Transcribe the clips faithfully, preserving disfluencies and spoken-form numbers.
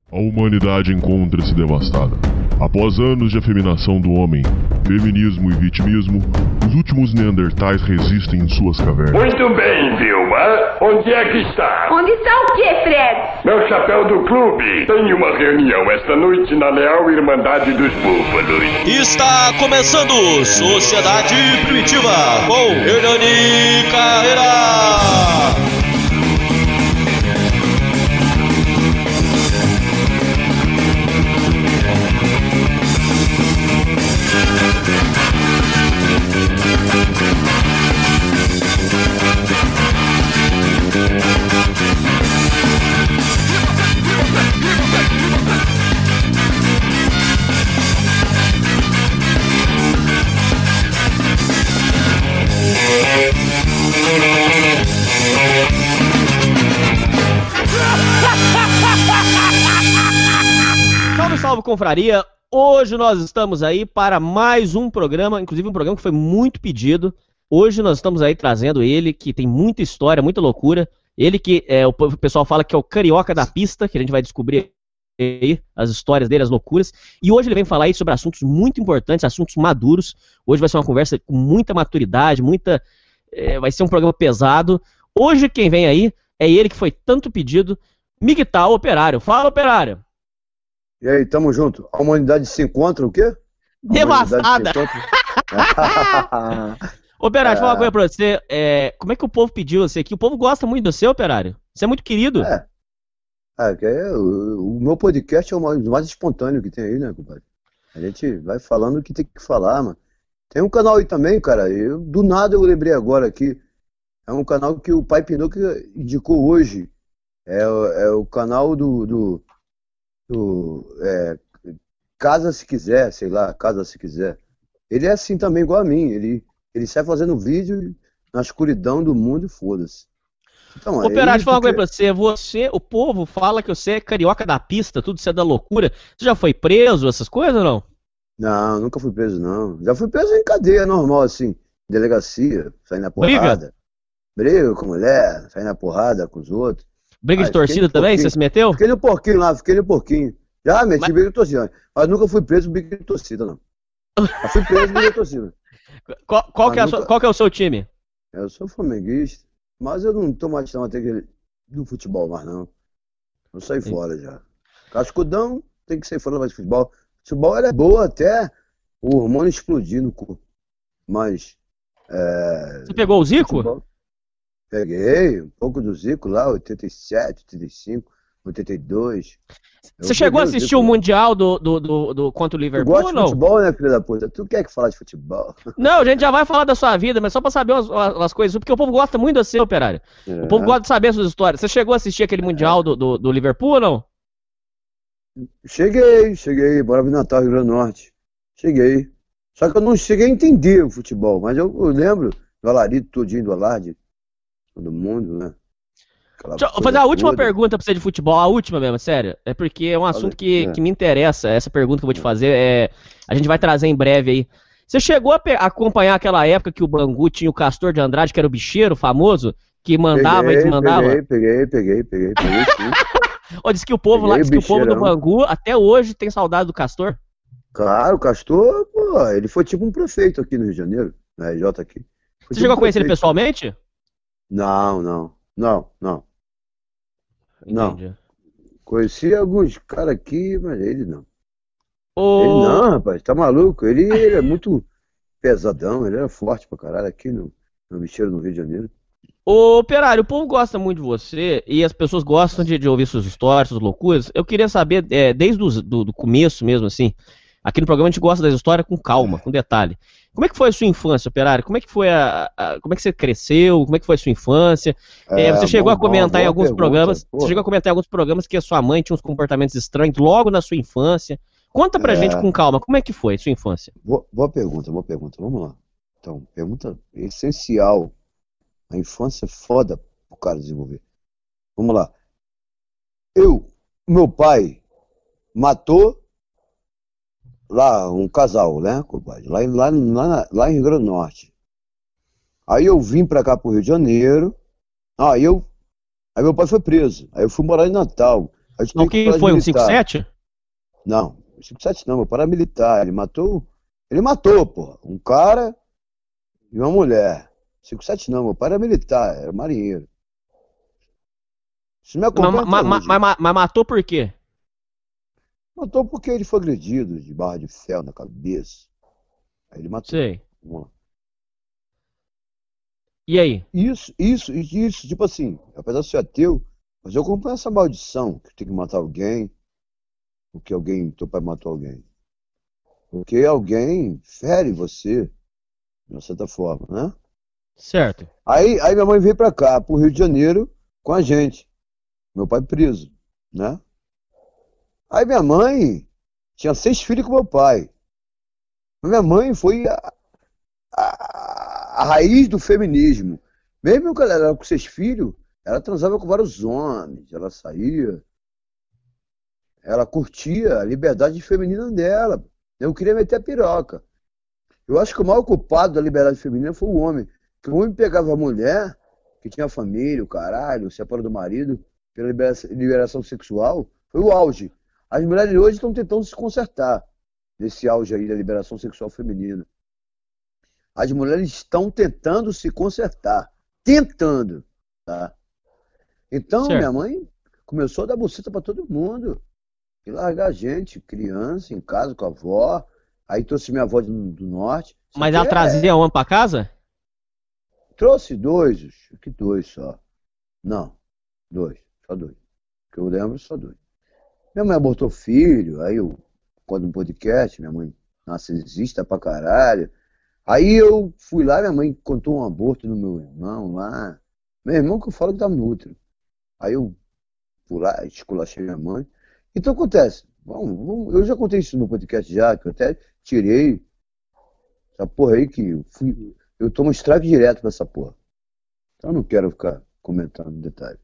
A humanidade encontra-se devastada. Após anos de afeminação do homem, feminismo e vitimismo, os últimos neandertais resistem em suas cavernas. Muito bem, Vilma. Onde é que está? Onde está o quê, Fred? Meu chapéu do clube. Tem uma reunião esta noite na Leal Irmandade dos Búfalos. Está começando Sociedade Primitiva com Hernani Carreira. Salve, salve, confraria! Hoje nós estamos aí para mais um programa, inclusive um programa que foi muito pedido. Hoje nós estamos aí trazendo ele, que tem muita história, muita loucura. Ele que é, o pessoal fala que é o carioca da pista, que a gente vai descobrir aí as histórias dele, as loucuras. E hoje ele vem falar aí sobre assuntos muito importantes, assuntos maduros. Hoje vai ser uma conversa com muita maturidade, muita... É, vai ser um programa pesado. Hoje quem vem aí é ele que foi tanto pedido, Miguel Operário. Fala, Operário! E aí, tamo junto. A humanidade se encontra o quê? Devastada! Operário, deixa eu falar uma coisa pra você. É, como é que o povo pediu você aqui? O povo gosta muito do seu, Operário. Você é muito querido. É. É, que é o, o meu podcast é o mais, o mais espontâneo que tem aí, né, compadre? A gente vai falando o que tem que falar, mano. Tem um canal aí também, cara. Eu, do nada eu lembrei agora aqui. É um canal que o Pai Pinocchio indicou hoje. É, é o canal do... do Do, é, Casa Se Quiser, sei lá, Casa Se Quiser. Ele é assim também, igual a mim. Ele, ele sai fazendo vídeo na escuridão do mundo e foda-se. Então, Operário, deixa eu falar uma coisa pra você. Você, o povo fala que você é carioca da pista, tudo isso é da loucura. Você já foi preso, essas coisas ou não? Não, nunca fui preso, não. Já fui preso em cadeia normal, assim. Delegacia, sair na porrada. Briga? Briga com mulher, sair na porrada com os outros. Briga de ah, torcida também? Você se meteu? Fiquei no porquinho lá, fiquei no porquinho. Já meti mas... briga de torcida. Mas nunca fui preso briga de torcida, não. Já fui preso briga de torcida. Qual, qual, que é nunca... sua, qual que é o seu time? Eu sou flamenguista, mas eu não tô mais chamando do futebol mais, não. Eu saí Sim. fora já. Cascudão tem que sair fora mais de futebol. Futebol ela é boa até o hormônio explodir no corpo. Mas. É... Você pegou o Zico? Futebol... Peguei um pouco do Zico lá, oitenta e sete, oitenta e cinco, oitenta e dois. Você chegou a assistir o, o Mundial do, do, do, do contra o Liverpool ou não? Tu gosta de futebol, né, filha da puta? Tu quer que falar de futebol? Não, a gente já vai falar da sua vida, mas só pra saber as, as coisas, porque o povo gosta muito de você, Operário. É. O povo gosta de saber as suas histórias. Você chegou a assistir aquele Mundial é. do, do, do Liverpool ou não? Cheguei, cheguei. Morava em Natal, Rio Grande do Norte. Cheguei. Só que eu não cheguei a entender o futebol, mas eu, eu lembro do Alarito todinho, do Alarde. Todo mundo, né? Aquela Deixa eu fazer a última toda. pergunta pra você de futebol, a última mesmo, sério. É porque é um assunto que, é. que me interessa. Essa pergunta que eu vou te fazer é. A gente vai trazer em breve aí. Você chegou a, a acompanhar aquela época que o Bangu tinha o Castor de Andrade, que era o bicheiro famoso, que mandava peguei, e desmandava? Peguei, peguei, peguei, peguei, peguei, sim. Ó, diz que o povo peguei lá, diz que o povo do Bangu até hoje tem saudade do Castor. Claro, o Castor, pô, ele foi tipo um prefeito aqui no Rio de Janeiro, na R J aqui. Foi Você tipo chegou um a conhecer ele prefeito. pessoalmente? Não, não, não, não. Entendi. Não. Conheci alguns caras aqui, mas ele não. Oh. Ele não, rapaz, tá maluco? Ele, ele é muito pesadão, ele era forte pra caralho aqui no, no bicheiro no Rio de Janeiro. Ô, Operário, o povo gosta muito de você e as pessoas gostam de, de ouvir suas histórias, suas loucuras. Eu queria saber, é, desde o do, do começo mesmo, assim, aqui no programa a gente gosta das histórias com calma, com detalhe. Como é que foi a sua infância, Operário? Como é que foi a, a como é que você cresceu? Como é que foi a sua infância? É, é, você chegou bom, a comentar bom, em alguns pergunta, programas, porra. Você chegou a comentar em alguns programas que a sua mãe tinha uns comportamentos estranhos logo na sua infância. Conta pra é... gente com calma, como é que foi a sua infância? Boa, boa pergunta, boa pergunta. Vamos lá. Então, pergunta essencial. A infância é foda pro cara desenvolver. Vamos lá. Eu, meu pai matou lá um casal, né, compadre? Lá, lá, lá, lá em Rio Grande do Norte. Aí eu vim pra cá pro Rio de Janeiro. Aí eu. Aí meu pai foi preso. Aí eu fui morar em Natal. A gente O tem que colégio foi, um militar. cinco sete? Não, cinco sete não, meu paramilitar. Ele matou. Ele matou, pô. Um cara e uma mulher. cinco sete não, meu paramilitar, era marinheiro. Isso me Mas, acompanha mas- até mas- hoje. mas- mas matou por quê? Matou porque ele foi agredido de barra de ferro na cabeça. Aí ele matou. Sei. Vamos lá. E aí? Isso, isso, isso, tipo assim, apesar de ser ateu, mas eu acompanho essa maldição que tem que matar alguém, porque alguém, teu pai matou alguém. Porque alguém fere você, de uma certa forma, né? Certo. Aí, aí minha mãe veio pra cá, pro Rio de Janeiro, com a gente. Meu pai preso, né? Aí minha mãe tinha seis filhos com meu pai. Minha mãe foi a, a, a raiz do feminismo. Mesmo quando ela era com seis filhos, ela transava com vários homens, ela saía, ela curtia a liberdade feminina dela. Eu queria meter a piroca. Eu acho que o maior culpado da liberdade feminina foi o homem. Que o homem pegava a mulher, que tinha família, o caralho, separou do marido, pela liberação, liberação sexual, foi o auge. As mulheres hoje estão tentando se consertar nesse auge aí da liberação sexual feminina. As mulheres estão tentando se consertar. Tentando, tá? Então, Certo. minha mãe começou a dar buceta pra todo mundo. E largar a gente, criança, em casa com a avó. Aí trouxe minha avó do, do norte. Isso Mas aqui ela é- trazia homem pra casa? Trouxe dois, acho que dois só. Não, dois, só dois. Que eu lembro, só dois. Minha mãe abortou filho, aí eu, quando no podcast, minha mãe narcisista pra caralho. Aí eu fui lá, minha mãe contou um aborto no meu irmão lá. Meu irmão que eu falo que tá no útero. Aí eu fui lá, esculachei minha mãe. Então acontece, vamos, vamos, eu já contei isso no podcast já, que eu até tirei essa porra aí que eu fui. Eu tomo strike direto pra essa porra. Então eu não quero ficar comentando em detalhe.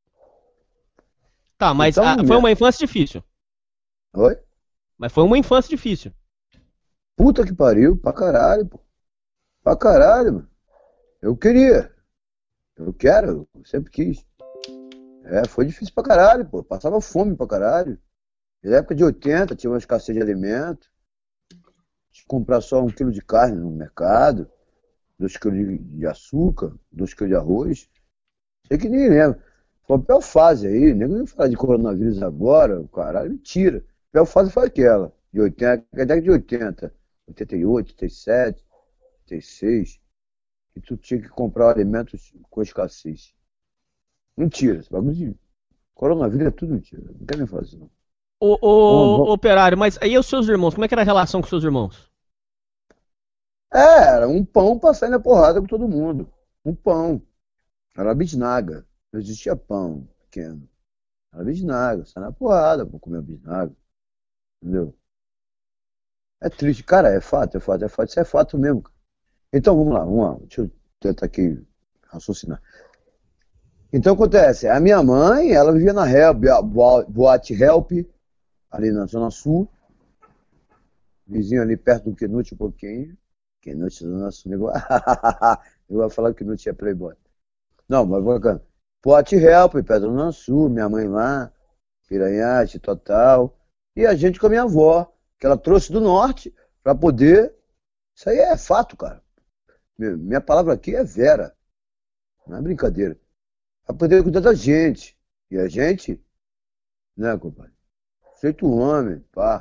Tá, mas Então, ah, foi minha- uma infância difícil. Oi? Mas foi uma infância difícil. Puta que pariu, pra caralho, pô. Pra caralho, mano. Eu queria. Eu quero, eu sempre quis. É, foi difícil pra caralho, pô. Passava fome pra caralho. Na época de oitenta, tinha uma escassez de alimento. Tinha que comprar só um quilo de carne no mercado, dois quilos de, de açúcar, dois quilos de arroz. Sei que ninguém lembra. Foi a pior fase aí, ninguém vai falar de coronavírus agora, caralho, mentira. A pior fase foi aquela, de oitenta, a década de oitenta, oitenta e oito, oitenta e sete, oitenta e seis, que tu tinha que comprar alimentos com escassez. Mentira, esse bagulho de coronavírus é tudo mentira, não quer nem fazer não. Ô, ô, Bom, bom. operário, mas aí os seus irmãos, como é que era a relação com os seus irmãos? É, era um pão pra sair na porrada com todo mundo. Um pão. Era bisnaga. Não existia pão pequeno. Era bisnaga. Sai na porrada pra comer bisnaga. Entendeu? É triste. Cara, é fato, é fato, é fato. Isso é fato mesmo, cara. Então, vamos lá, vamos lá. Deixa eu tentar aqui raciocinar. Então, acontece. A minha mãe, ela vivia na Help, a boa- Boate Help, ali na Zona Sul. Vizinho ali perto do Quinute um pouquinho. Quinute do nosso negócio. Eu ia falar que não tinha Playboy. Não, mas bacana. Boate Help, Pedro do Sul, minha mãe lá, Piranhate, total. E a gente com a minha avó, que ela trouxe do norte pra poder. Isso aí é fato, cara. Minha minha palavra aqui é vera. Não é brincadeira. Pra poder cuidar da gente. E a gente, né, compadre? Feito homem, pá.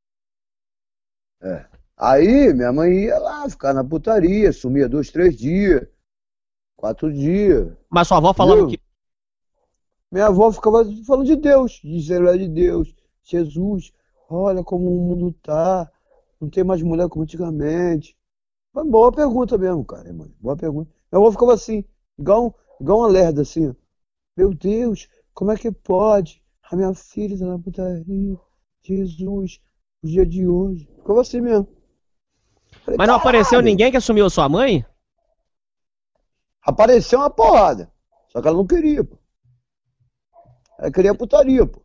É. Aí minha mãe ia lá ficar na putaria, sumia dois, três dias, quatro dias. Mas sua avó falava Entendeu? que. Minha avó ficava falando de Deus, de ser de Deus. Jesus, olha como o mundo tá. Não tem mais mulher como antigamente. Mas boa pergunta mesmo, cara, mãe. Boa pergunta. Minha avó ficava assim, igual, um- igual uma lerda, assim. Ó. Meu Deus, como é que pode? A minha filha tá na putaria. Jesus, o dia de hoje. Ficava assim mesmo. Falei, Mas não apareceu "Caralho." ninguém que assumiu a sua mãe? Apareceu uma porrada. Só que ela não queria, pô. Ela queria putaria, pô.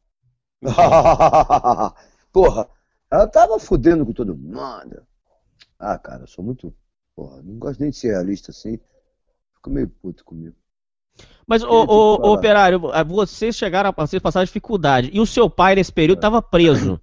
Porra, ela tava fudendo com todo mundo. Ah, cara, eu sou muito. Porra, não gosto nem de ser realista assim. Fico meio puto comigo. Mas, ô, ô, ô, Operário, vocês chegaram a vocês passaram dificuldade. E o seu pai, nesse período, estava preso?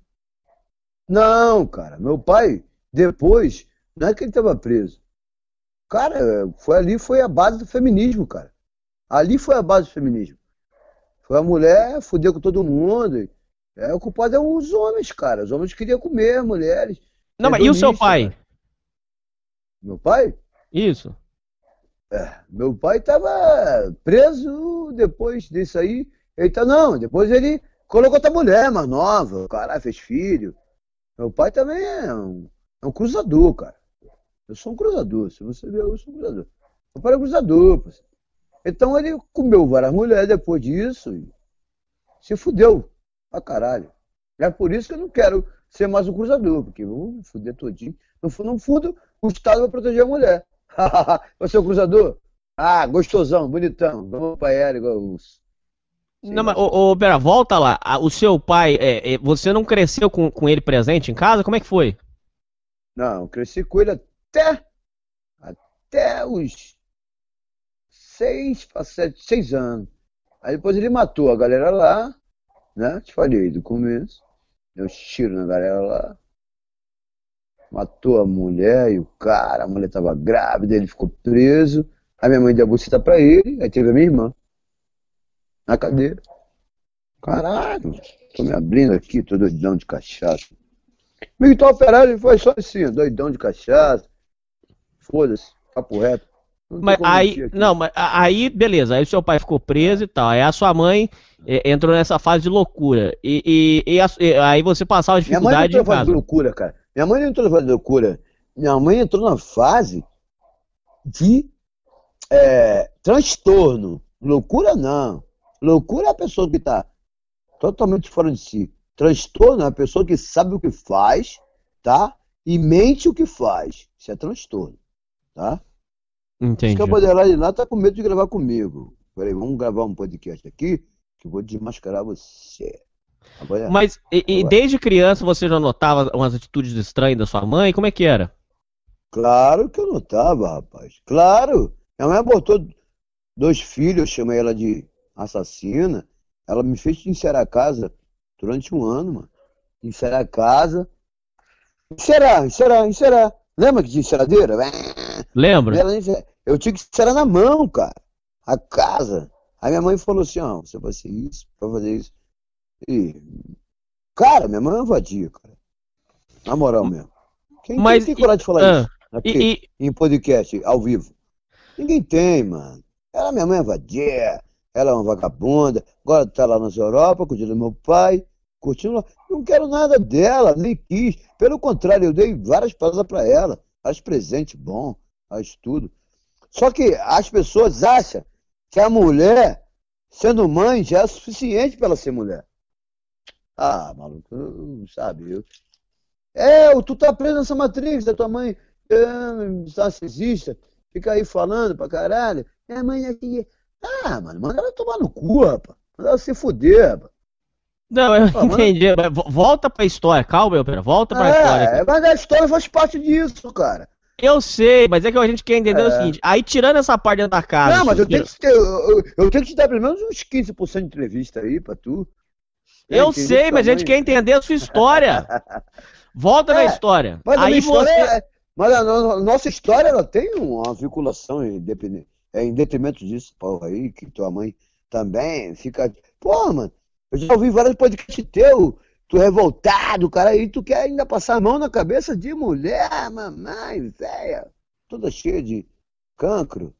Não, cara. Meu pai, depois, não é que ele estava preso. Cara, foi ali foi a base do feminismo, cara. Ali foi a base do feminismo. Foi a mulher fuder com todo mundo. É, o culpado é os homens, cara. Os homens queriam comer as mulheres. Não, mas e o seu pai? Cara. Meu pai? Isso. É, meu pai estava preso depois disso aí. Ele tá, não, depois ele colocou outra mulher mais nova. Caralho, fez filho. Meu pai também é um, é um cruzador, cara. Eu sou um cruzador. Se você ver, eu sou um cruzador. Meu pai é um cruzador. Pô. Então ele comeu várias mulheres depois disso e se fudeu pra caralho. É por isso que eu não quero ser mais um cruzador, porque eu vou me fuder todinho. No fundo, no fundo, o Estado vai proteger a mulher. Você é o cruzador? Ah, gostosão, bonitão. Vamos pra ela igual os... Não, mas, ô, ô, pera, volta lá. O seu pai, é, é, você não cresceu com, com ele presente em casa? Como é que foi? Não, eu cresci com ele até, até os seis, sete, seis anos. Aí depois ele matou a galera lá, né? Te falei do começo. Deu tiro na galera lá. Matou a mulher e o cara, a mulher tava grávida, ele ficou preso. Aí minha mãe deu a buceta pra ele, aí teve a minha irmã. Na cadeira. Caralho, tô me abrindo aqui, tô doidão de cachaça. Militar operário foi só assim, doidão de cachaça. Foda-se, papo reto. Mas aí, não, mas aí, beleza, aí o seu pai ficou preso e tal, aí a sua mãe é, entrou nessa fase de loucura, e, e, e, a, e aí você passava dificuldade em casa. Minha mãe não entrou na fase de loucura, cara. Minha mãe não entrou na fase de loucura. Minha mãe entrou na fase de é, transtorno. Loucura não. Loucura é a pessoa que tá totalmente fora de si. Transtorno é a pessoa que sabe o que faz, tá? E mente o que faz. Isso é transtorno, tá? Entendi. Acho que a Bandeirada de lá tá com medo de gravar comigo. Peraí, vamos gravar um podcast aqui que eu vou desmascarar você. Agora, Mas e, e agora. desde criança você já notava umas atitudes estranhas da sua mãe? Como é que era? Claro que eu notava, rapaz. Claro. Minha mãe botou dois filhos, eu chamei ela de assassina. Ela me fez encerar a casa durante um ano, mano. Encerar a casa. Encerar, encerar, encerar. Lembra que tinha enceradeira? Lembro. Eu tinha que encerar na mão, cara. A casa. Aí minha mãe falou assim, ó, você vai fazer isso, vai fazer isso. E, cara, minha mãe é uma vadia, cara. Na moral mesmo. Quem, Mas, quem tem coragem de falar ah, isso aqui, e, e... em podcast, ao vivo? Ninguém tem, mano. Ela, minha mãe é vadia, ela é uma vagabunda, agora tá lá nas Europa, cuidando do meu pai, curtindo lá. Não quero nada dela, nem quis. Pelo contrário, eu dei várias palavras pra ela, vários presentes bons, vários tudo. Só que as pessoas acham que a mulher, sendo mãe, já é suficiente pra ela ser mulher. Ah, maluco, sabe, eu... É, tu tá preso nessa matriz da tua mãe, é, narcisista, fica aí falando pra caralho. Minha mãe aqui... Ah, mano, manda ela tomar no cu, rapaz. Manda ela se fuder, rapaz. Não, eu ah, entendi. Mano... Volta pra história, calma, meu pera, volta pra é, história. Aqui. Mas a história faz parte disso, cara. Eu sei, mas é que a gente quer entender é. o seguinte, aí tirando essa parte dentro da casa... Não, mas eu tenho, que ter, eu, eu, eu tenho que te dar pelo menos uns quinze por cento de entrevista aí pra tu. Eu, eu sei, mas a gente quer entender a sua história. Volta é, na história. Mas aí a história você... é, mas a, a nossa história ela tem uma vinculação em, é, em detrimento disso, porra, aí, que tua mãe também fica... Porra, mano, eu já ouvi vários podcasts teus, tu revoltado, cara, aí tu quer ainda passar a mão na cabeça de mulher, mamãe, velha, toda cheia de cancro.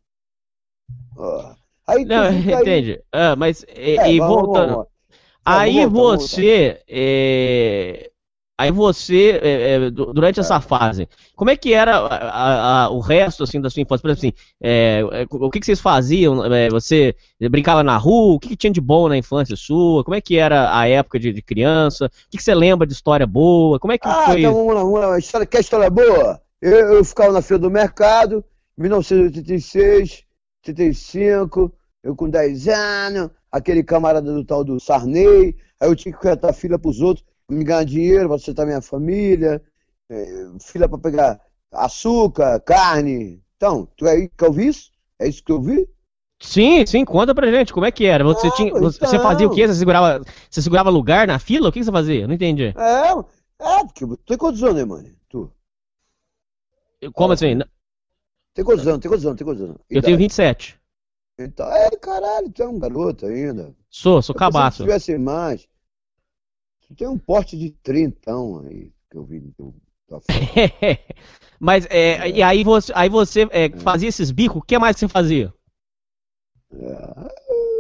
Oh. Aí Não, entende? Aí... Ah, mas, e, é, e vamos, voltando... Vamos, vamos. Aí vamos voltar, você... É... Aí você, é, é, durante essa fase, como é que era a, a, a, o resto assim, da sua infância? Por exemplo, assim, é, o que, que vocês faziam? É, você brincava na rua? O que, que tinha de bom na infância sua? Como é que era a época de, de criança? O que, que você lembra de história boa? Como é que ah, foi? Então vamos lá, vamos lá. História, quer história boa? Eu, eu ficava na fila do mercado, em mil novecentos e oitenta e seis, oitenta e cinco, eu com dez anos, aquele camarada do tal do Sarney, aí eu tinha que cortar fila pros outros, me ganhar dinheiro para sustentar minha família, é, fila para pegar açúcar, carne. Então, tu aí quer ouvir isso? É isso que eu vi? Sim, sim, conta pra gente, como é que era? Você, Não, tinha, você, então. você fazia o quê? Você segurava, você segurava lugar na fila? O que que você fazia? Não entendi. É, é, porque tu tem quantos anos, né, mano? Tu? Como assim? Tem quantos anos? Tem quantos anos? Tem quantos anos? Eu tenho vinte e sete. Então, é, caralho, tu é um garoto ainda. Sou, sou Eu pensei que cabaço. tu tivesse mais. Tu tem um porte de trintão aí, que eu vi no teu tua foto. Mas, é, e aí você, aí você é, fazia esses bicos, o que mais você fazia? É,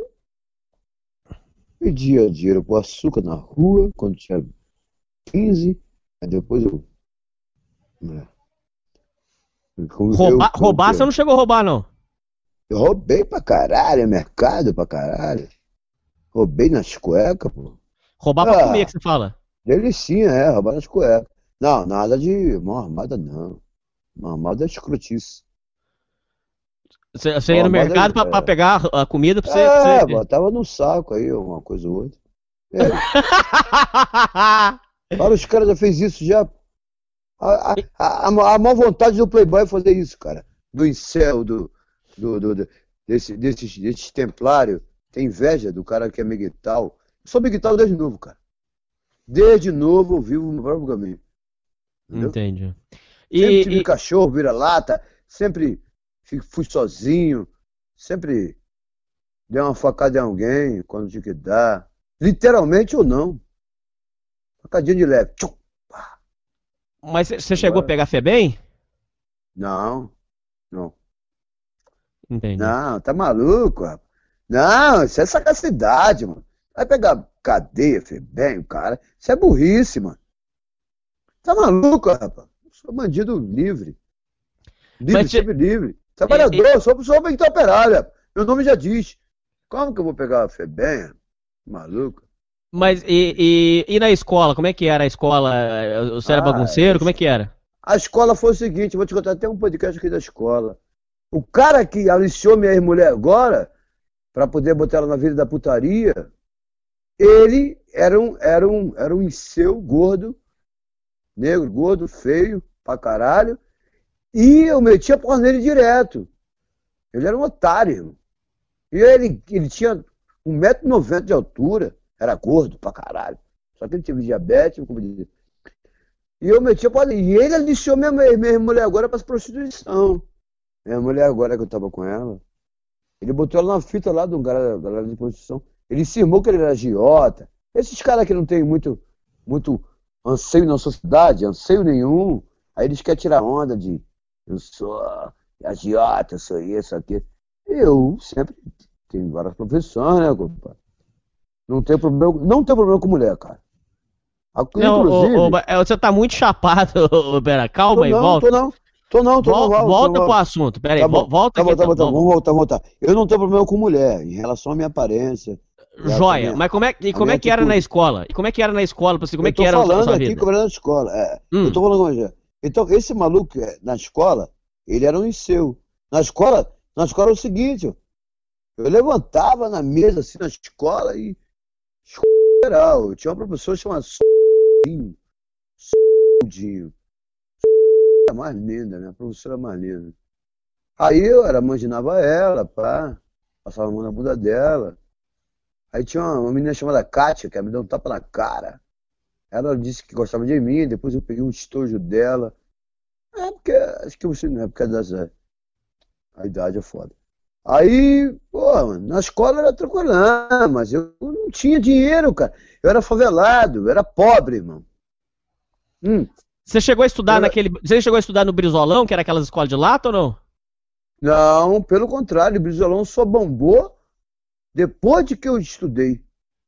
pedia dinheiro pro açúcar na rua, quando tinha quinze, aí depois eu... É. Eu- Roubar, eu- roubar eu- você não chegou a roubar, não. Eu roubei pra caralho, mercado pra caralho. Roubei nas cuecas, pô. Roubar pra Ah. comer, que você fala. Delicinha, é, roubar nas cuecas. Não, nada de mão armada, não. Mão armada é escrotice. Você, você ia no Roubar mercado daí, pra, pra é. pegar a comida pra você... É, pra você... botava no saco aí, uma coisa ou outra. É, vários caras já fez isso, já. A, a, a, a má vontade do Playboy é fazer isso, cara. Do incel, do, do, do, do- desse, desses, desses templários. Tem inveja do cara que é miguital. Eu sou miguital desde novo, cara. Desde novo eu vivo no próprio caminho. Entendeu? Entendi. Sempre E, tive e- cachorro, vira-lata, sempre fi- fui sozinho, sempre dei uma facada em alguém quando tinha que dar. Literalmente ou não. Facadinha de leve. Tchum. mas você- você chegou a Agora- pegar Febem? Não, não. Entendi. Não, tá maluco, rapaz. Não, isso é sagacidade, mano. Vai pegar cadeia, Febem, cara. Isso é burrice, mano. Tá maluco, rapaz. Eu sou bandido livre. Livre, Mas te- sempre livre. Trabalhador, sou, sou bem operário, rapaz. Meu nome já diz. Como que eu vou pegar a Febem? Maluco. Mas e, e, e na escola, como é que era a escola? Você era Ah, bagunceiro? Como é que era? A escola foi o seguinte, vou te contar até um podcast aqui da escola. O cara que aliciou minha ex-mulher agora, pra poder botar ela na vida da putaria, ele era um, era um, era um incel gordo, negro, gordo, feio, pra caralho, e eu metia a porra nele direto. Ele era um otário, irmão. E ele, ele tinha um metro e noventa de altura, era gordo pra caralho. Só que ele tinha diabetes, como dizer. E eu metia a porra nele. E ele aliciou minha, minha mulher agora pra prostituição. Minha mulher agora que eu tava com ela, ele botou ela na fita lá de um cara da galera de prostituição. Ele cismou que ele era agiota. Esses caras que não tem muito, muito anseio na sociedade, anseio nenhum. Aí eles querem tirar onda de eu sou agiota, eu sou isso, aquilo. Eu sempre tenho várias profissões, né, compadre? Não tem problema, não tem problema com mulher, cara. Não, Inclusive, ô, ô, é, você tá muito chapado, ô, pera, tô calma aí, não, volta. tô não, tô não, tô não, Volta, volta, volta tô, pro assunto, pera aí, Tá bom, vo- volta tá bom, aqui. tá bom, então, tá bom, vamos voltar, vamos voltar. Eu não tenho problema com mulher, em relação à minha aparência. e à Joia, minha- mas como é, e a como minha é que era na atitude. escola? E como é que era na escola, pra você, como é Eu que tô era a falando sua aqui vida? como era na escola. É. Hum. Eu tô falando como é. Então, esse maluco é, na escola, ele era um incel. Na escola, na escola é o seguinte, ó, eu levantava na mesa assim na escola e geral. Eu tinha uma professora chamada Soldinho. Soldinho. A mais linda, né? A professora mais linda. Aí eu era, imaginava ela, pá, passava a mão na bunda dela. Aí tinha uma, uma menina chamada Kátia, que ela me deu um tapa na cara. Ela disse que gostava de mim, depois eu peguei um estojo dela. É porque, acho que você não é por causa dessa. A idade é foda. Aí, pô, mano, na escola era tranquilão, mas eu não tinha dinheiro, cara. Eu era favelado, eu era pobre, irmão. Hum, Você chegou a estudar Eu- naquele. Você chegou a estudar no Brizolão, que era aquelas escolas de lata ou não? não, pelo contrário, o Brizolão só bombou depois de que eu estudei.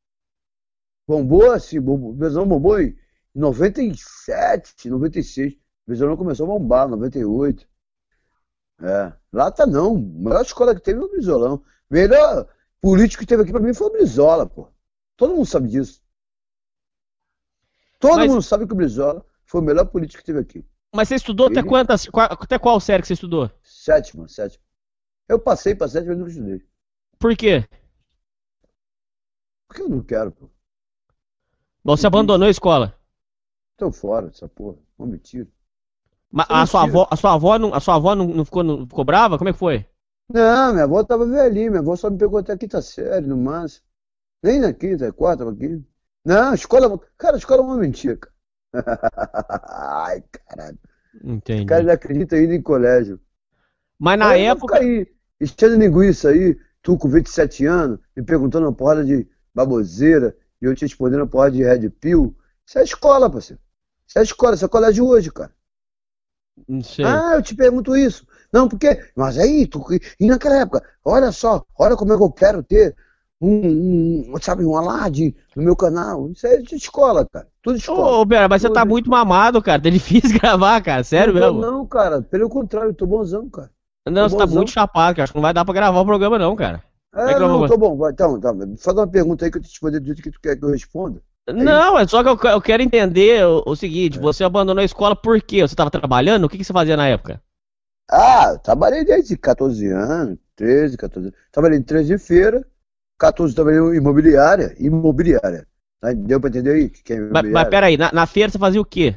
Bombou assim, bombou, o Brizolão bombou em noventa e sete, noventa e seis. O Brizolão começou a bombar, noventa e oito. É, Lata não, a melhor escola que teve foi o Brizolão. O melhor político que teve aqui pra mim foi o Brizola, pô. Todo mundo sabe disso. Todo Mas- mundo sabe que o Brizola foi o melhor político que teve aqui. Mas você estudou até Ele- quantas. qua- Até qual série que você estudou? Sétima, sétima. Eu passei pra sétima, mas não estudei. Por quê? Porque eu não quero, pô. Bom, você abandonou a escola. Tô fora dessa porra. Não me tiro. Mas Isso é a sua mentira. avó, a sua avó, não, a sua avó não, não ficou, não ficou brava? Como é que foi? Não, minha avó tava velhinha, minha avó só me pegou até a quinta série, no máximo. Nem na quinta, quarta, tava quinta. Não, escola. Cara, escola é uma mentira, cara. Ai, caralho. Entendi. Os caras não acreditam ainda em colégio. Mas na Aí eu vou época. ficar aí, enchendo linguiça aí, tu com vinte e sete anos, me perguntando uma porrada de baboseira, e eu te respondendo uma porrada de red pill. Isso é escola, parceiro. Isso é escola, isso é colégio hoje, cara. Não sei. Ah, eu te pergunto isso. Não, porque. Mas aí, tu, e naquela época, olha só, olha como é que eu quero ter um, um sabe, um alarde no meu canal. Isso é de escola, cara. Tudo escola. Ô, Pera, mas você Tudo tá de muito mamado, cara. Tá difícil gravar, cara. Sério não, tô mesmo. Não, cara, pelo contrário, eu tô bonzão, cara. Não, tô você tá bonzão. muito chapado, cara. Acho que não vai dar pra gravar o programa, não, cara. Como É, que eu não, vou- tô bom. Vai, então, tá, faz uma pergunta aí que eu te respondo do jeito que tu quer que eu responda. Não, é só que eu, eu quero entender o, o seguinte: É. você abandonou a escola por quê? Você tava trabalhando? O que, que você fazia na época? Ah, eu trabalhei desde quatorze anos, treze, quatorze anos. Trabalhei em treze de feira, quatorze trabalhei em imobiliária, imobiliária. Tá? Deu pra entender aí o que é Mas, imobiliária? mas peraí, na, na feira você fazia o quê?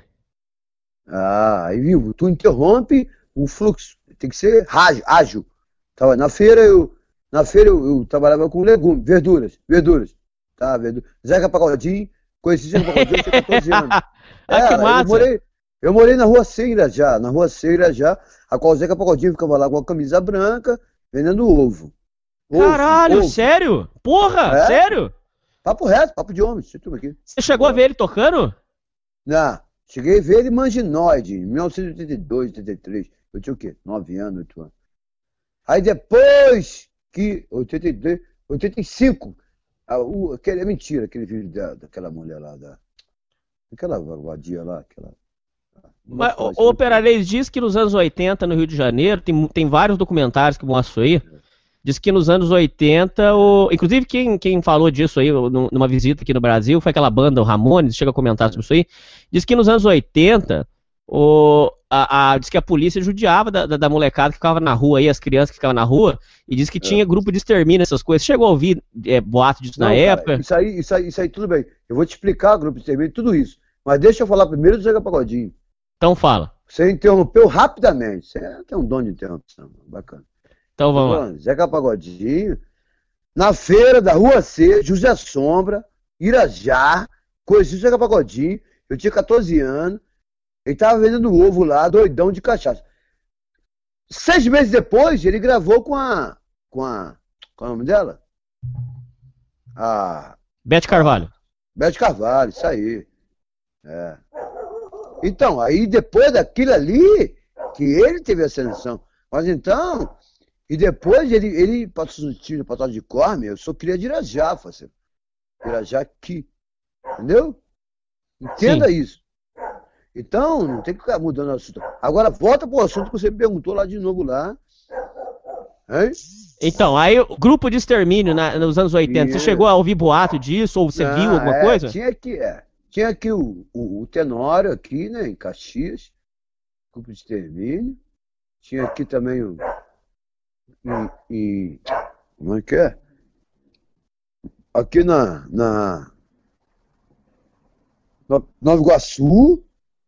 Ah, aí viu, tu interrompe o fluxo, tem que ser ágil. ágil. Tava na feira, eu, na feira eu, eu trabalhava com legumes, verduras, verduras. Tá, verduras. Zeca Pagodinho, conheci Zeca Pagodinho, eu tinha quatorze anos. Ah, que É, massa. Eu morei, eu morei na rua Ceira já, na rua Ceira já, a qual o Zeca Pagodinho ficava lá com a camisa branca, vendendo ovo. Ovo, Caralho, ovo. sério? Porra, É? sério? Papo reto, papo de homem, isso tudo aqui. Você chegou a ver ele tocando? Não, cheguei a ver ele em Manginoide, em mil novecentos e oitenta e dois, oitenta e três. Eu tinha o quê? nove anos, oito anos. Aí depois que, oitenta e três, oitenta e cinco, a, o, aquele, é mentira, aquele vídeo da, daquela mulher lá, da, daquela vadia lá, aquela... Mas, o, o Operarês diz que nos anos oitenta, no Rio de Janeiro, tem, mu- tem vários documentários que mostram isso aí. Diz que nos anos oitenta, o... inclusive quem, quem falou disso aí num- numa visita aqui no Brasil foi aquela banda, o Ramones, chega a comentar sobre isso aí. Diz que nos anos oitenta, o... a, a- diz que a polícia judiava da, da, da molecada que ficava na rua aí, as crianças que ficavam na rua, e diz que tinha grupo de extermínio, essas coisas. Chegou a ouvir é, boato disso Não, na cara, época? Isso aí, isso, aí, isso aí tudo bem. Eu vou te explicar, grupo de extermínio, tudo isso. Mas deixa eu falar primeiro do Zeca Pagodinho. Então fala. Você interrompeu rapidamente. Você tem um dom de interrupção. Bacana. Então vamos lá. Falando, Zeca Pagodinho, na feira da Rua C, José Sombra, Irajá, conheci o Zeca Pagodinho, eu tinha quatorze anos, ele tava vendendo ovo lá, doidão de cachaça. Seis meses depois, ele gravou com a. com a. Qual é o nome dela? A Bete Carvalho. Bete Carvalho, isso aí. É. Então, aí depois daquilo ali, que ele teve a seleção. Mas então, e depois ele, ele passou no time de de Corme, eu sou cria de Irajá, parceiro. Irajá aqui. Entendeu? Entenda isso. Então, não tem que ficar mudando o assunto. Agora, volta pro assunto que você me perguntou lá de novo lá. Hein? Então, aí o grupo de extermínio na- nos anos oitenta, você Isso. chegou a ouvir boato disso? Ou você Ah, viu alguma é, coisa? Tinha aqui, é. Tinha aqui o, o, o Tenório, aqui, né, em Caxias, grupo de extermínio. Tinha aqui também o. Em, em- como é que é? Aqui na. na no- Nova Iguaçu.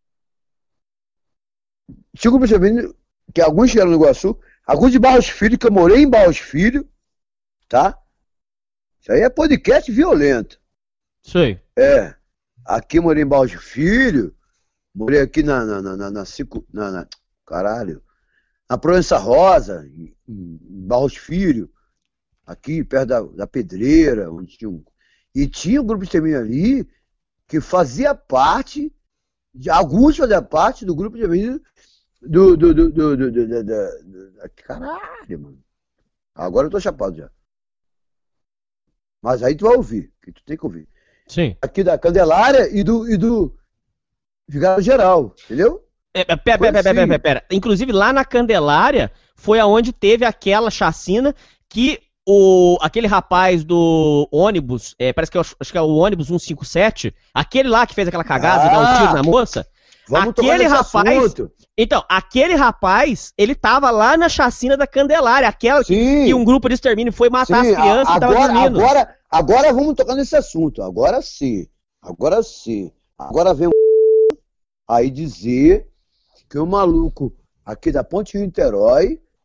Tinha o grupo de extermínio, que alguns chegaram no Iguaçu, alguns de Barros Filho, que eu morei em Barros Filho, tá? Isso aí é podcast violento. Sei. É, aqui eu morei em Barros Filho, morei aqui na, na, na, na, na, cinco, na, na caralho, na Proença Rosa, em, em Barros Filho, aqui perto da, da Pedreira, onde tinha um... E tinha um grupo de extermínio ali que fazia parte, de, alguns faziam parte do grupo de extermínio do, do, do, do, do, do, do, do, do... Caralho, mano. Agora eu tô chapado já. Mas aí tu vai ouvir, que tu tem que ouvir. Sim. Aqui da Candelária e do, e do Vigário Geral, entendeu? É, pera, pera, pera, pera, pera, pera. Inclusive lá na Candelária foi aonde teve aquela chacina que o, aquele rapaz do ônibus, é, parece que eu acho, acho que é o ônibus cento e cinquenta e sete, aquele lá que fez aquela cagada de dar um tiro na moça. Vamos tocar Aquele nesse rapaz, assunto. então, aquele rapaz, ele tava lá na chacina da Candelária, aquela que, Sim. que um grupo de extermínio foi matar Sim, as crianças a- que estavam agora, dormindo. agora, agora vamos tocar nesse assunto. Agora sim. Agora sim. Agora vem um aí dizer que o maluco aqui da Ponte Rio Niterói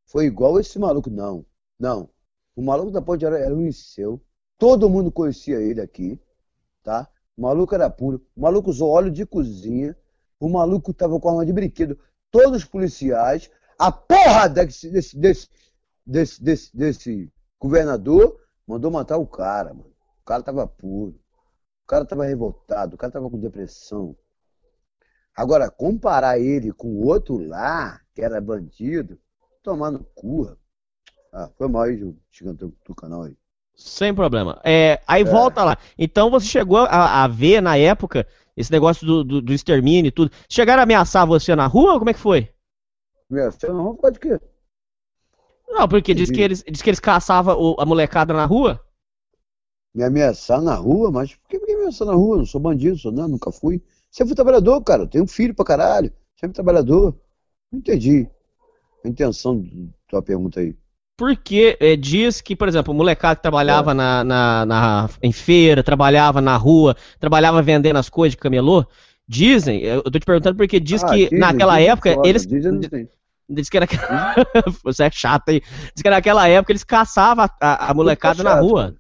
foi igual esse maluco. Não, não. O maluco da ponte era, era um Liceu. Todo mundo conhecia ele aqui, tá? O maluco era puro. O maluco usou óleo de cozinha. O maluco tava com arma de brinquedo. Todos os policiais. A porra desse, desse, desse, desse, desse, desse governador mandou matar o cara, mano. O cara tava puro. O cara tava revoltado. O cara tava com depressão. Agora, comparar ele com o outro lá, que era bandido, tomar no cu, rapaz. Ah, foi mal aí, chegando do, do canal aí. Sem problema. É, aí é. volta lá. Então você chegou a, a ver na época esse negócio do, do, do extermínio e tudo. Chegaram a ameaçar você na rua ou como é que foi? Ameaçar na rua por causa de quê? Não, porque diz que eles, diz que eles caçavam a molecada na rua. Me ameaçar na rua? Mas por que me ameaçar na rua? Eu não sou bandido, sou não, nunca fui. Sempre fui trabalhador, cara. Eu tenho um filho pra caralho. Sempre trabalhador. Não entendi a intenção da tua pergunta aí. Porque é, diz que, por exemplo, o molecado que trabalhava é. na, na, na, em feira, trabalhava na rua, trabalhava vendendo as coisas de camelô, dizem, eu tô te perguntando porque diz ah, que dizem, naquela dizem época foda, eles... Dizem, diz que era... Você é chato aí. Diz que naquela época eles caçavam a, a, a molecada na rua.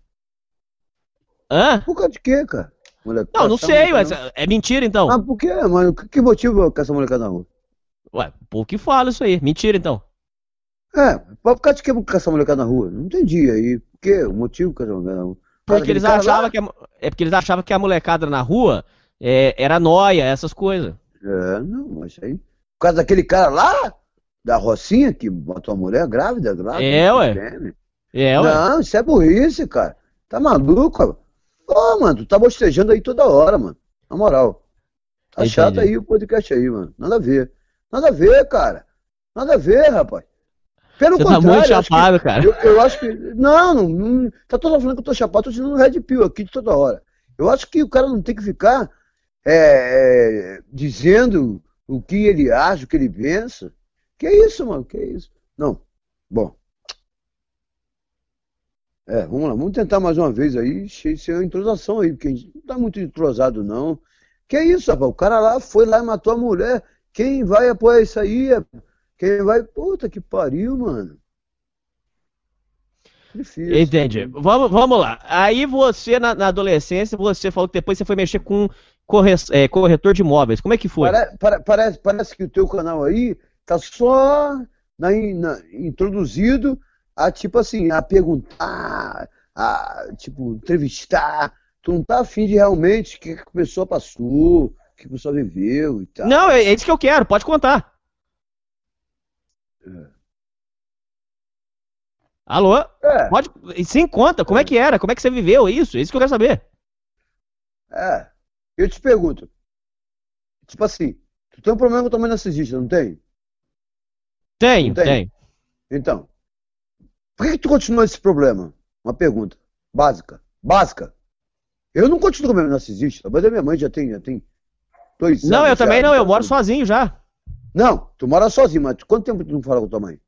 Hã? Por causa de quê, cara? Molecada, não, não sei, mas não. É mentira então. Ah, por quê, mano? Que motivo caçar molecada na rua? Ué, por que fala isso aí? Mentira então. É, por causa de que caçar molecada na rua? Não entendi aí. Por quê? O motivo caçar molecada na rua? Porque eles achavam que a, é porque eles achavam que a molecada na rua é, era nóia, essas coisas. É, não, mas aí. Por causa daquele cara lá, da Rocinha, que matou a mulher grávida, grávida. É, ué. É, ué. Não, isso é burrice, cara. Tá maluco, ó. Ô, mano, tu tá bostejando aí toda hora, mano. Na moral. Tá Entendi. Chato aí o podcast aí, mano. Nada a ver. Nada a ver, cara. Nada a ver, rapaz. Pelo Você contrário. Tá muito chapado, que, cara. Eu, eu acho que. Não, não, não. Tá todo mundo falando que eu tô chapado, tô tirando um red pill aqui de toda hora. Eu acho que o cara não tem que ficar é, é, dizendo o que ele acha, o que ele pensa. Que é isso, mano? Que é isso? Não. Bom. É, vamos lá, vamos tentar mais uma vez aí, sem uma introdução aí, porque a gente não tá muito entrosado, não. Que é isso, rapaz? O cara lá foi lá e matou a mulher. Quem vai apoiar isso aí? Quem vai. Puta que pariu, mano. Difícil. Entendi. Vamos, vamos lá. Aí você, na, na adolescência, você falou que depois você foi mexer com corre, é, corretor de imóveis. Como é que foi? Pare, pare, parece, parece que o teu canal aí tá só na, na, introduzido a, tipo assim, a perguntar, a, tipo, entrevistar. Tu não tá afim de realmente o que a pessoa passou, o que a pessoa viveu e tal. Não, é, é isso que eu quero, pode contar. É. Alô? É. Pode, sim, conta, como é. é que era, como é que você viveu isso? É isso que eu quero saber. É, eu te pergunto, tipo assim, tu tem um problema com tua mãe narcisista, não tem? Tenho, não tem? tenho. Então, por que, que tu continua esse problema? Uma pergunta básica, básica. Eu não continuo com o meu narcisista, mas a minha mãe já tem, já tem dois anos. Não, eu também já, não, eu moro sozinho já. Não, tu mora sozinho, mas quanto tempo tu não fala com tua mãe?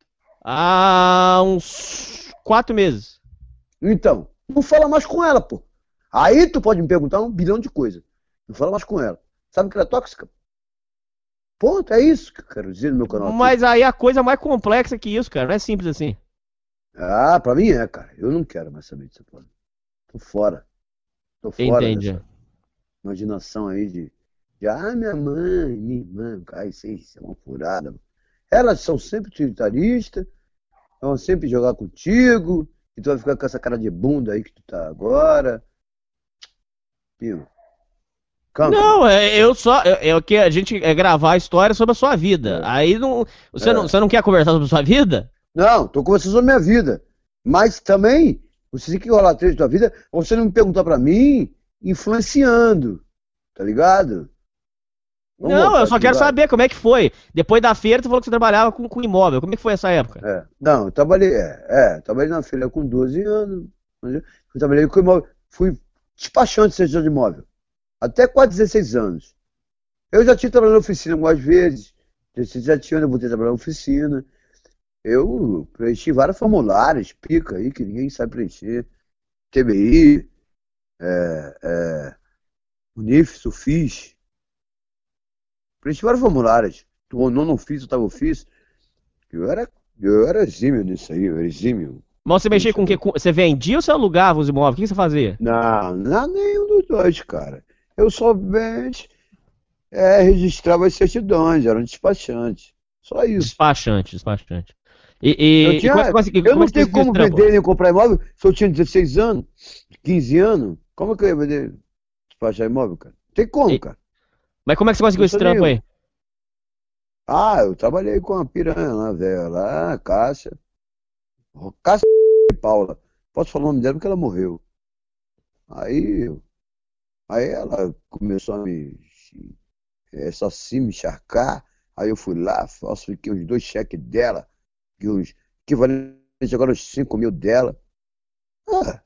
Há uns quatro meses. Então, não fala mais com ela, pô. Aí tu pode me perguntar um bilhão de coisas. Não fala mais com ela. Sabe que ela é tóxica? Ponto, é isso que eu quero dizer no meu canal. Mas aqui. Aí a coisa é mais complexa que isso, cara. Não é simples assim. Ah, pra mim é, cara. Eu não quero mais saber disso. Pô. Tô fora. Tô fora Entendi. Dessa imaginação aí de, de... Ah, minha mãe, minha irmã. Ai, isso é uma furada. Elas são sempre utilitaristas. Vão sempre jogar contigo. E tu vai ficar com essa cara de bunda aí que tu tá agora. Pio. Calma. Não, é, eu só. É o que a gente é gravar a história sobre a sua vida. É. Aí não você, é. não. você não quer conversar sobre a sua vida? Não, tô conversando sobre a minha vida. Mas também, você tem que rolar três da tua vida, você não me perguntar pra mim, influenciando. Tá ligado? Vamos não, voltar, eu só quero vai. saber como é que foi. Depois da feira, tu falou que você trabalhava com, com imóvel. Como é que foi essa época? É. Não, eu trabalhei. É, é, trabalhei na feira com doze anos. Eu trabalhei com imóvel. Fui despachante de setor de imóvel. Até quase dezesseis anos. Eu já tinha trabalhado na oficina algumas vezes. dezessete anos eu voltei a trabalhar na oficina. Eu preenchi vários formulários, pica aí, que ninguém sabe preencher. T B I, é, é, Unif, Sufis. Preenchi vários formulários. O nono fiz, o oitavo fiz. Eu era Eu era exímio nisso aí, eu era exímio. Mas você mexia com o quê? Com- Você vendia ou você alugava os imóveis? O que você fazia? Não, não, nenhum dos dois, cara. Eu somente é, registrava as certidões, era um despachante. Só isso. Despachante, despachante. E, e, Eu, e tinha, como é que- como é que- eu como é não que tenho você como trampo? vender nem comprar imóvel se eu tinha dezesseis anos, quinze anos. Como é que eu ia vender, despachar imóvel, cara? Tem como, E- cara? Mas como é que você conseguiu Não esse sou trampo nenhum. aí? Ah, eu trabalhei com a piranha lá, velho, lá, Cássia. Cássia Paula. Posso falar o nome dela porque ela morreu. Aí, aí ela começou a me, essa assim, me encharcar. Aí eu fui lá, falsifiquei os dois cheques dela, que os equivalentes agora os cinco mil dela. Ah,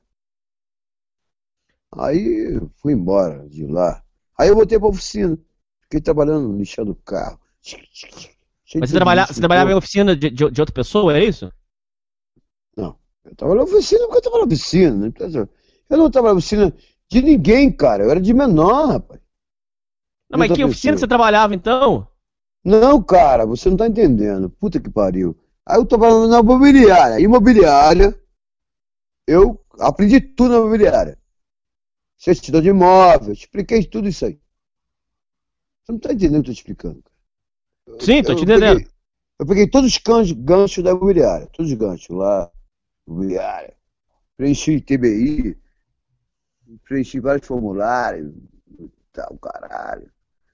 aí fui embora de lá. Aí eu voltei pra oficina. Fiquei trabalhando, lixando o carro. Cheio Mas de você, trabalha, você serviço, trabalhava em pô. oficina de, de, de outra pessoa, é isso? Não, eu tava na oficina porque eu tava na oficina. Não precisa- Eu não tava na oficina de ninguém, cara. Eu era de menor, rapaz. Não, mas Outra que oficina pessoa. você trabalhava então? Não, cara, você não tá entendendo. Puta que pariu. Aí eu trabalhava na imobiliária. Imobiliária, eu aprendi tudo na imobiliária. Certidão de imóvel, expliquei tudo isso aí. Você não tá entendendo o que eu tô explicando, cara. Sim, tô te Eu entendendo. peguei, eu peguei todos os ganchos, ganchos da imobiliária. Todos os ganchos lá, imobiliária. Preenchi T B I, preenchi vários formulários, tal, caralho.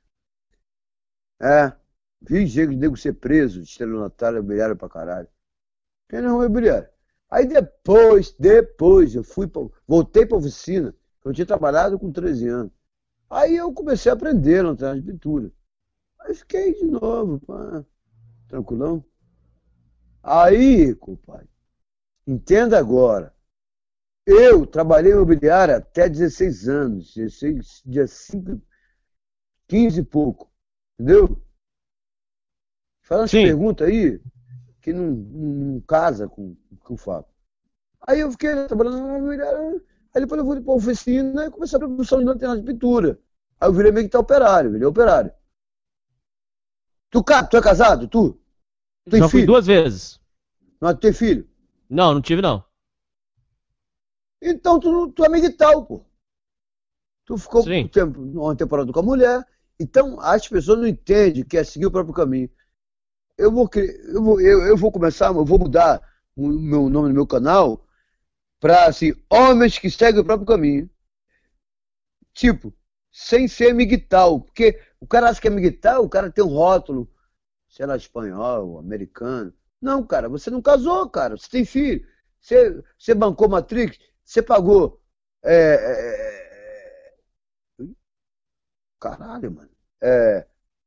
É, vi jeito de nego ser preso, de estelionatário imobiliário pra caralho. Quem não é imobiliário? Aí depois, depois, eu fui pra, voltei pra oficina, eu tinha trabalhado com treze anos. Aí eu comecei a aprender lanterna de pintura. Aí fiquei de novo, pá, tranquilão. Aí, compadre, entenda agora. Eu trabalhei em imobiliária até dezesseis anos, dezesseis, dia cinco, quinze e pouco, entendeu? Faz umas Sim. perguntas aí que não, não, não casa com o que eu falo. Aí eu fiquei trabalhando na imobiliária, aí depois eu fui para a oficina e comecei a produção de lanterna de pintura. Aí eu virei meio que tá operário, virei operário. Tu, ca- tu é casado, tu? Tem Já fui filho? duas vezes. Não, tu tem filho? Não, não tive não. Então tu, não- tu é miguel, pô. Tu ficou Sim. um tempo, uma temporada com a mulher. Então as pessoas não entendem que é seguir o próprio caminho. Eu vou, cri- eu vou, eu, eu vou começar, eu vou mudar o meu nome do meu canal para assim, homens que seguem o próprio caminho. Tipo, sem ser miguel. Porque o cara acha que é miguel, o cara tem um rótulo, sei lá, espanhol, americano. Não, cara, você não casou, cara. Você tem filho. Você, você bancou Matrix, você pagou. é, é, é, caralho, mano. É,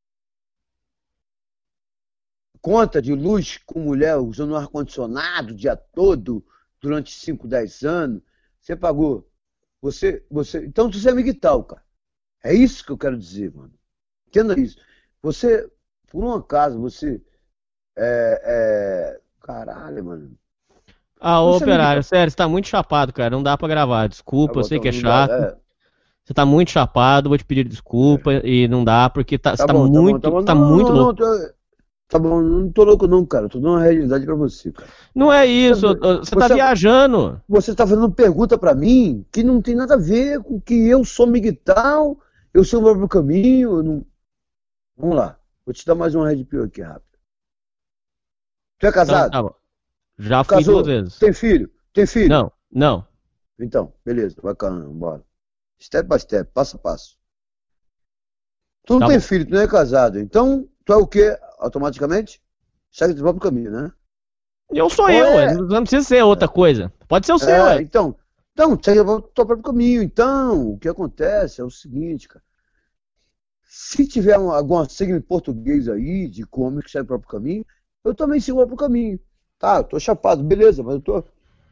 conta de luz com mulher usando um ar-condicionado o dia todo, durante cinco, dez anos. Você pagou. Você, você, então você é miguel, cara. É isso que eu quero dizer, mano. Entenda isso. Você, por um acaso, você. É, é, caralho, mano. Ah, ô, Você é operário, miguel. sério, você tá muito chapado, cara. Não dá pra gravar. Desculpa, eu sei que é Não dá, chato. é. Você tá muito chapado, vou te pedir desculpa e não dá, porque tá, você Tá tá bom, tá bom, muito, tá bom. tá Não, muito não, louco. não, tá, tá bom, não tô louco não, cara. Tô dando uma realidade pra você, cara. Não é isso, ô, ô, você tá Você- viajando. Você tá fazendo pergunta pra mim que não tem nada a ver com que eu sou miguel, eu sou o próprio caminho. eu não- Vamos lá, vou te dar mais uma red pill aqui rápido. Tu é Então, casado? tá bom. Já fui Casou? duas vezes. Tem filho? Tem filho? Não, não. Então, beleza, bacana, bora. Step by step, passo a passo. Tu não Tá tem bom. filho, tu não é casado. Então, tu é o quê? Automaticamente? Segue o teu próprio caminho, né? Eu sou Ué. eu, ué. Não precisa ser outra coisa. Pode ser o seu, É, ué. então, então, segue o teu próprio caminho. Então, o que acontece é o seguinte, cara. Se tiver uma- alguma sigla em português aí, de como que segue o próprio caminho, eu também sigo o próprio caminho. Tá, eu tô chapado, beleza, mas eu tô.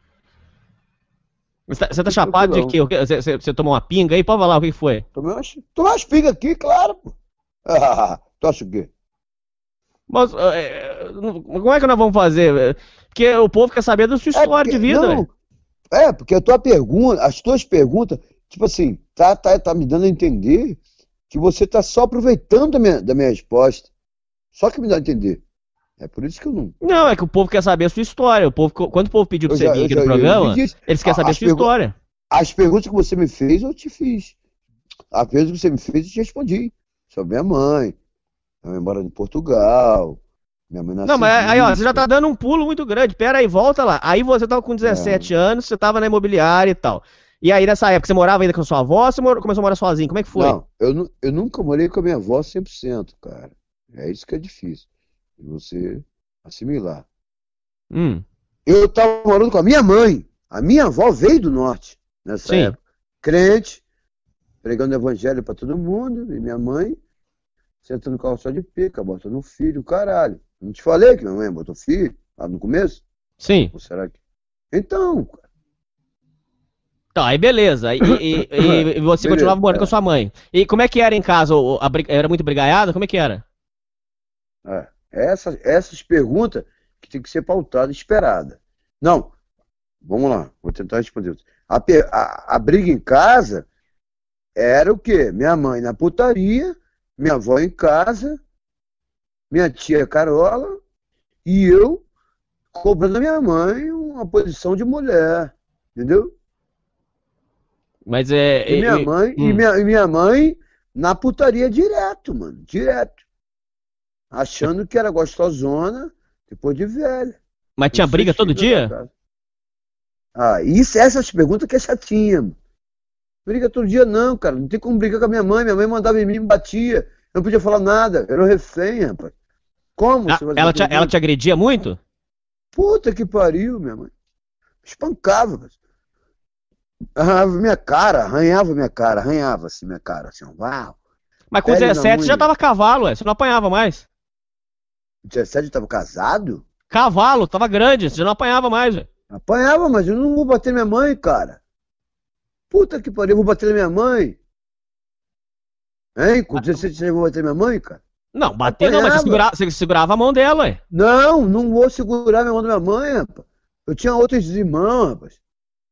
Você tá, você tá chapado de quê? O quê? Você, você- você tomou uma pinga aí? Pode falar o que que foi? Tomei umas, tomei umas pingas aqui, claro, pô. Ah, tu acha o quê? Mas é, não- como é que nós vamos fazer? É, Porque o povo quer saber da sua história de vida, não, velho. é, porque a tua pergunta, as tuas perguntas, tipo assim, tá, tá, tá me dando a entender que você tá só aproveitando da minha, da minha resposta. Só que me dá a entender. É por isso que eu não... Não, é que o povo quer saber a sua história. O povo, quando o povo pediu pra Eu você já- vir eu aqui já- no eu programa, disse- eles querem a- saber a as sua pergu- história. As perguntas que você me fez, eu te fiz. As perguntas que você me fez, eu te respondi. Sobre minha mãe. Minha mãe mora em Portugal. Minha mãe nasceu. Não, mas aí, ó, você já rica. tá dando um pulo muito grande. Pera aí, volta lá. Aí você tava com dezessete anos, você tava na imobiliária e tal. E aí, nessa época, você morava ainda com sua avó ou você mor- começou a morar sozinho? Como é que foi? Não, eu, nu- eu nunca morei com a minha avó cem por cento, cara. É isso que é difícil. De você assimilar. Hum, Eu tava morando com a minha mãe. A minha avó veio do norte nessa Sim. época. Crente, pregando evangelho pra todo mundo. E minha mãe sentando no carro só de pica, botando um filho, caralho. Não te falei que minha mãe botou filho lá no começo? sim. Ou será que... Então, cara. Tá, aí beleza. E, e- e- e você Beleza, continuava morando é. com a sua mãe. E como é que era em casa? O- a bri- Era muito brigaiada? Como é que era? É, essas, essas perguntas que tem que ser pautada, esperada. Não, vamos lá, vou tentar responder. A, pe- a, a briga em casa era o quê? Minha mãe na putaria, minha avó em casa, minha tia Carola e eu cobrando da minha mãe uma posição de mulher, entendeu? Mas é. E minha e- mãe, e hum. minha, e minha mãe na putaria direto, mano, direto. Achando que era gostosona depois de velha. Mas tinha Os briga seus todo filhos dia? da casa. Ah, isso, essas perguntas que é chatinha, mano. Briga todo dia não, cara. Não tem como brigar com a minha mãe. Minha mãe mandava em mim, me batia. Eu não podia falar nada. Eu era um refém, rapaz. Como Ah, você vai ela, fazer te, ela te agredia muito? Puta que pariu, minha mãe. Espancava, cara. Arranhava minha cara, arranhava minha cara, arranhava assim minha cara, assim, ó, uau. Mas com Pele na dezessete você já unha. tava cavalo, ué. Você não apanhava mais. dezessete eu tava casado? Cavalo, tava grande, você já não apanhava mais, ué. Apanhava, mas eu não vou bater minha mãe, cara. Puta que pariu, eu vou bater na minha mãe. Hein? Com dezessete anos eu vou bater minha mãe, cara? Não, bater não, mas você Apanhava. segurava, você segurava a mão dela, ué. Não, não vou segurar minha mão da minha mãe, rapaz. Eu tinha outros irmãos, rapaz.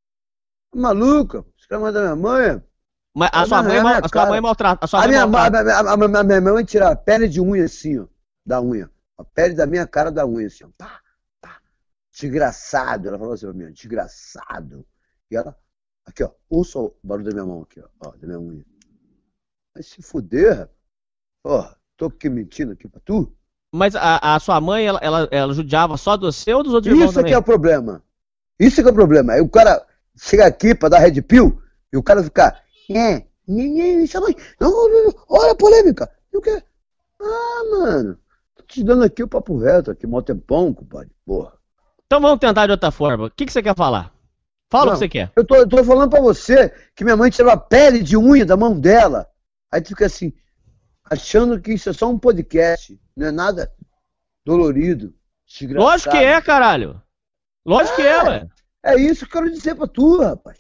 Maluca, os caras da minha mãe. rapaz. Mas a Ela sua mãe, arranhava mal- minha a sua cara. mãe maltrata. A sua A mãe minha, maltrata. a, a, a, a, minha mãe tirava a pele de unha assim, ó. Da unha. A pele da minha cara da unha, assim, ó. Pá, pá. Desgraçado. Ela falou assim pra mim, desgraçado. E ela, aqui, ó. Ouça o barulho da minha mão aqui, ó. ó da minha unha. Vai se fuder, rapaz. Ó, tô aqui mentindo aqui pra tu. Mas a, a sua mãe, ela, ela, ela judiava só do seu ou dos outros irmãos Isso é também? que é o problema. Isso é que é o problema. Aí o cara chega aqui pra dar red pill e o cara fica. É, isso é mãe. Não, não, não, olha a polêmica. E o quê? Ah, mano. Tô te dando aqui o papo reto, aqui, mó tempão, compadre. Porra. Então vamos tentar de outra forma. O que, que você quer falar? Fala Não, o que você quer. Eu tô, eu tô falando pra você que minha mãe tirou a pele de unha da mão dela. Aí tu fica assim, achando que isso é só um podcast. Não é nada dolorido. Desgraçado. Lógico que é, caralho. Lógico que é, ué. É isso que eu quero dizer pra tu, rapaz.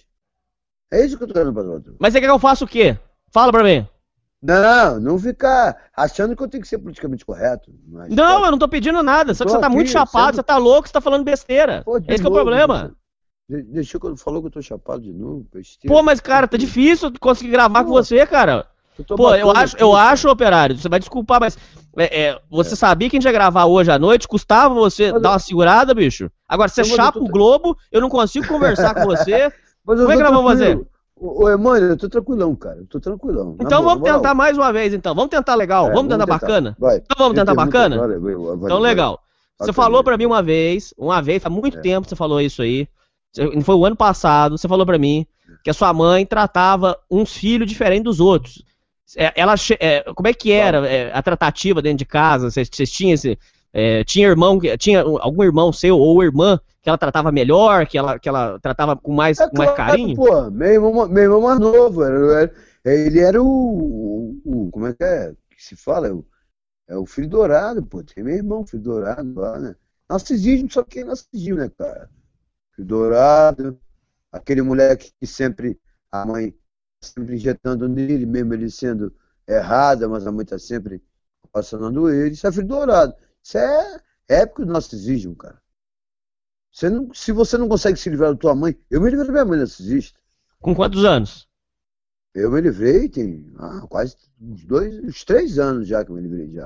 É isso que eu tô querendo pra tu. Mas você quer que eu faça o quê? Fala pra mim. Não, não ficar achando que eu tenho que ser politicamente correto. Mas Não, pode- eu não tô pedindo nada. Só que Tô você tá aqui, muito chapado, sendo- você tá louco, você tá falando besteira. Pô, de Esse que é o novo, problema. de- Deixou que eu falou que eu tô chapado de novo. besteira. Pô, mas cara, tá difícil conseguir gravar com Pô, você, cara. Eu tô Pô, eu batendo acho, aqui, eu cara. acho, operário, você vai desculpar, mas é, é, você sabia que a gente ia gravar hoje à noite? Custava você Mas dar eu- uma segurada, bicho? Agora, você Então, mas eu chapa tô- o Globo, eu não consigo conversar com você. Mas eu Como é tô que nós vamos tranquilo. Ô, ô, Emmanuel, eu tô tranquilão, cara. Eu tô tranquilão. Na Então boa, vamos na moral. tentar mais uma vez, então. Vamos tentar legal, É, vamos tentar bacana? Vai. Então vamos tentar Tem bacana? muita- vai, vai, vai, Então vai. legal. Você Bacana. falou pra mim uma vez, uma vez, há muito É. tempo você falou isso aí. Você- Foi o ano passado, você falou pra mim que a sua mãe tratava uns filhos diferentes dos outros. É, Ela, che- é, como é que era é, a tratativa dentro de casa? Vocês, vocês tinham esse, é, tinha irmão, que- tinha algum irmão seu ou irmã que ela tratava melhor, que ela, que ela tratava com mais, É com mais claro, carinho? Pô, meu irmão, meu irmão mais novo, era, era- ele era o, o- o- como é que é que se fala? É o, é o filho dourado, pô, tem meu irmão, filho dourado lá, né? Narcisismo, só que é narcisismo, né, cara? Filho dourado, aquele moleque que sempre, a mãe sempre injetando nele, mesmo ele sendo errada, mas a mãe tá sempre apaixonando ele, isso é filho dourado. Isso é época do narcisismo, cara. Você não, se você não consegue se livrar da tua mãe, eu me livrei da minha mãe narcisista. Com quantos anos? Eu me livrei, tem ah, quase uns dois, uns três anos já que eu me livrei já.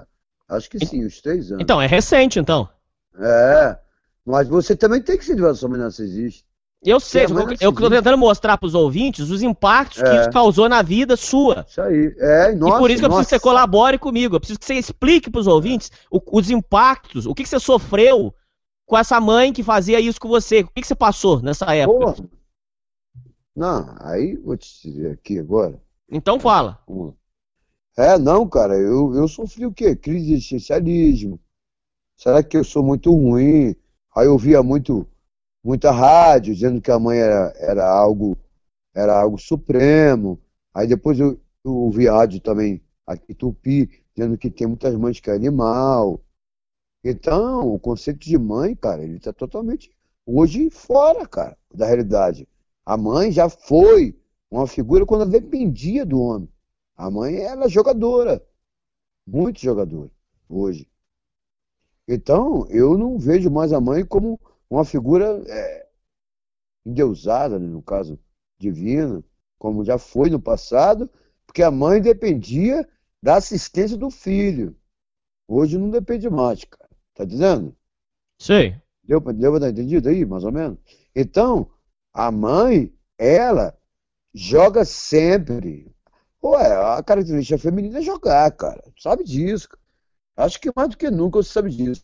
Acho que sim, uns três anos. Então, é recente, então. É, mas você também tem que se ver, sua mãe narcisista. Eu sei, Sua mãe eu narcisista. estou tentando mostrar para os ouvintes os impactos que É. isso causou na vida sua. Isso aí, é, nossa, e por isso que eu preciso que você nossa. colabore comigo. Eu preciso que você explique para os ouvintes o- os impactos, o que, que você sofreu com essa mãe que fazia isso com você. O que, que você passou nessa época? Porra. Não, aí vou te dizer aqui agora. Então fala. Vamos lá. É, não, cara, eu, eu sofri o quê? Crise de existencialismo. Será que eu sou muito ruim? Aí eu ouvia muito, muita rádio dizendo que a mãe era, era algo, era algo supremo. Aí depois eu, eu ouvi rádio também aqui em Tupi, dizendo que tem muitas mães que é animal. Então, o conceito de mãe, cara, ele está totalmente hoje fora, cara, da realidade. A mãe já foi uma figura quando ela dependia do homem. A mãe era jogadora, muito jogadora, hoje. Então, eu não vejo mais a mãe como uma figura é, endeusada, né, no caso, divina, como já foi no passado, porque a mãe dependia da assistência do filho. Hoje não depende mais, cara. Tá dizendo? Sei. Deu pra, deu pra dar entendido aí, mais ou menos? Então, a mãe, ela joga sempre. Ué, a característica feminina é jogar, cara. Tu sabe disso, cara. Acho que mais do que nunca você sabe disso.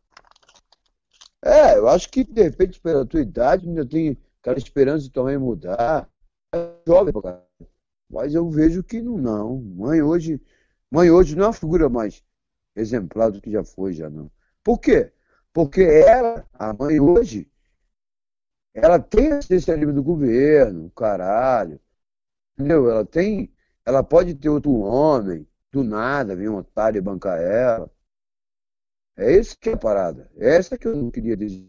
É, eu acho que, de repente, pela tua idade, ainda tem aquela esperança de também mudar. É jovem, cara. Mas eu vejo que não, não. Mãe hoje, mãe hoje não é uma figura mais exemplar do que já foi, já não. Por quê? Porque ela, a mãe hoje, ela tem assistencialismo do governo, caralho. Entendeu? Ela tem, ela pode ter outro homem, do nada, vir um otário e bancar ela. É esse que é a parada. É essa que eu não queria dizer.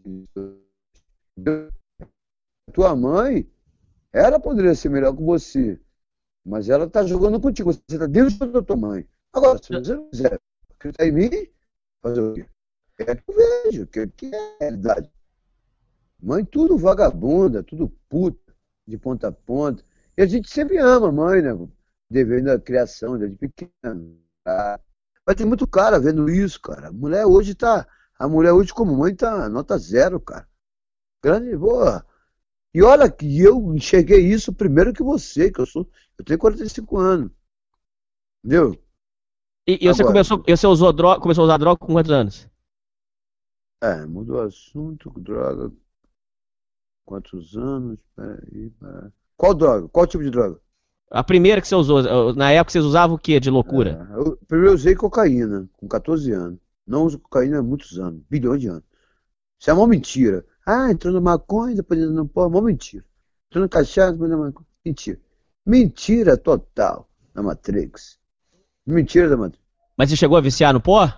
Tua mãe, ela poderia ser melhor que você, mas ela tá jogando contigo. Você tá dentro da tua mãe. Agora, se você não quiser acreditar em mim, fazer o quê? É que eu vejo, que, que é a realidade. Mãe, tudo vagabunda, tudo puta, de ponta a ponta. E a gente sempre ama a mãe, né? Devendo a criação, desde pequeno. Tá? Mas tem muito cara vendo isso, cara. A mulher hoje tá. A mulher hoje, como mãe, tá nota zero, cara. Grande, boa. E olha que eu enxerguei isso primeiro que você, que eu sou. Eu tenho quarenta e cinco anos. Entendeu? E, e você, Agora. começou, e você usou droga, começou a usar droga com quantos anos? É, mudou o assunto, droga. Quantos anos? Peraí, peraí. Qual droga? Qual tipo de droga? A primeira que você usou, na época vocês usavam o que de loucura? É, eu, primeiro eu usei cocaína, com catorze anos. Não uso cocaína há muitos anos, bilhões de anos. Isso é uma mentira. Ah, entrou no maconha, depois entrou no pó, uma mentira. Entrou no cachaça, depois na maconha. Mentira. Mentira total na Matrix. Mentira da Matrix. Mas você chegou a viciar no pó?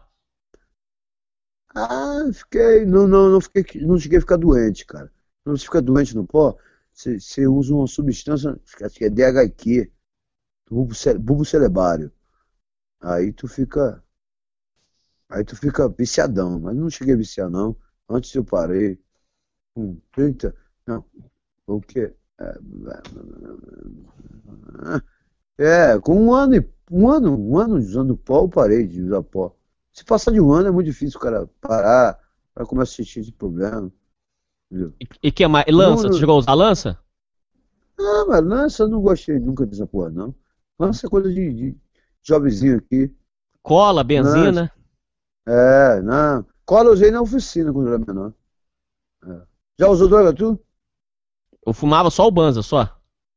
Ah, fiquei. Não, não, não, fiquei, não cheguei a ficar doente, cara. Quando você fica doente no pó, você, você usa uma substância, acho que é D H Q, bulbo, bulbo celebário. Aí tu fica. Aí tu fica viciadão, mas não cheguei a viciar, não. Antes eu parei. Com trinta. Não. O quê? É, é, com um ano e. Um ano, um ano usando pó, eu parei de usar pó. Se passar de um ano é muito difícil o cara parar, para começar a sentir esse problema. Entendeu? E, e que mais? Lança? Não, Você chegou a usar lança? Ah, mas lança eu não gostei nunca dessa porra, não. Lança é coisa de, de jovenzinho aqui. Cola, benzina? É, não. Cola eu usei na oficina quando eu era menor. É. Já usou droga tu? Eu fumava só o Banza, só.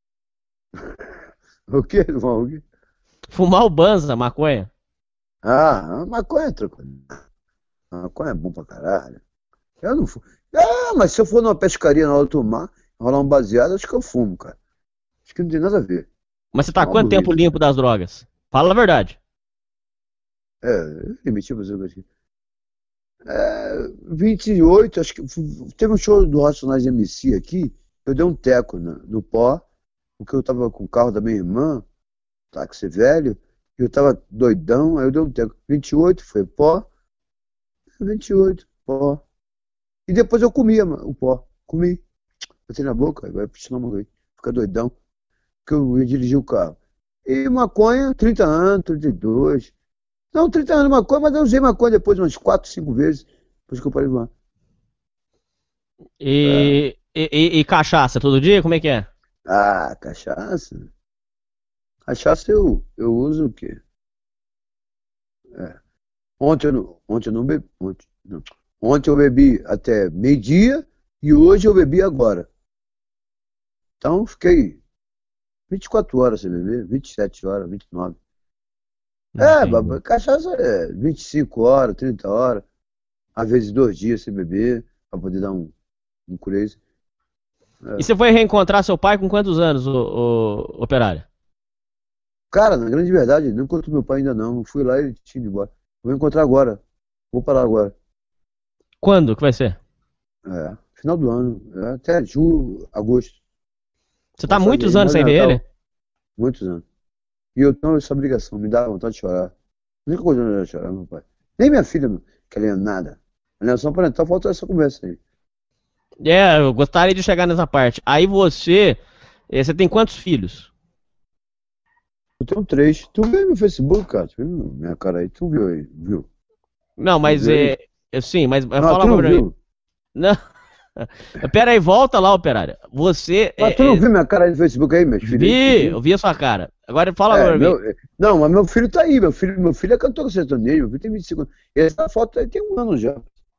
O quê? O quê? Fumar o Banza, maconha. Ah, maconha é tranquilo. Maconha é bom pra caralho. Eu não fumo. Ah, mas se eu for numa pescaria na hora do mar, rolar um baseado, acho que eu fumo, cara. Acho que não tem nada a ver. Mas você tá há Não, quanto Luiz. tempo limpo das drogas? Fala a verdade. É, eu limite fazer o que é, vinte e oito, acho que teve um show do Racionais M C aqui, eu dei um teco no, no pó, porque eu tava com o carro da minha irmã, táxi velho, e eu tava doidão, aí eu dei um teco. vinte e oito foi pó, vinte e oito, pó. E depois eu comia o pó, comi, botei na boca, vai pro estômago aí, fica doidão, porque eu ia dirigir o carro. E maconha, trinta anos, trinta e dois, Não, trinta anos maconha, mas eu usei maconha depois umas quatro, cinco vezes. Depois que eu parei de fumar. E, e, e, e cachaça, todo dia? Como é que é? Ah, cachaça. Cachaça eu, eu uso o quê? É. Ontem eu não, ontem eu não bebi. Ontem, não. Ontem eu bebi até meio-dia e hoje eu bebi agora. Então fiquei vinte e quatro horas sem beber, vinte e sete horas, vinte e nove. É, baba, cachaça é vinte e cinco horas, trinta horas. Às vezes dois dias sem beber, pra poder dar um, um crazy. É. E você foi reencontrar seu pai com quantos anos, o, o operário? Cara, na grande verdade, não encontrei meu pai ainda não. Eu fui lá e ele tinha ido embora. Vou encontrar agora. Vou parar agora. Quando que vai ser? É, final do ano. É, até julho, agosto. Você tá há Vou muitos fazer anos sem mais ver Natal. ele? Muitos anos. E eu tenho essa obrigação, me dá vontade de chorar. A única coisa que eu não chorar, meu pai. Nem minha filha não quer ler nada. Alienação parental, falta essa conversa aí. É, eu gostaria de chegar nessa parte. Aí você, eh, você tem quantos filhos? Eu tenho três. Tu viu aí meu Facebook, cara? Tu viu minha cara aí? Tu viu aí? Viu? Não, mas viu aí? é, é, sim, mas mas Não, fala tu não pra mim. viu? Não. Pera aí, volta lá, operário. Você Mas é, tu não é, viu minha cara aí no Facebook aí, meus filhos? vi, eu vi a sua cara. Agora fala É, pra mim. meu, não, mas meu filho tá aí. Meu filho, meu filho é cantor sertanejo. Meu filho tem vinte e cinco anos. Essa foto aí tem um ano já.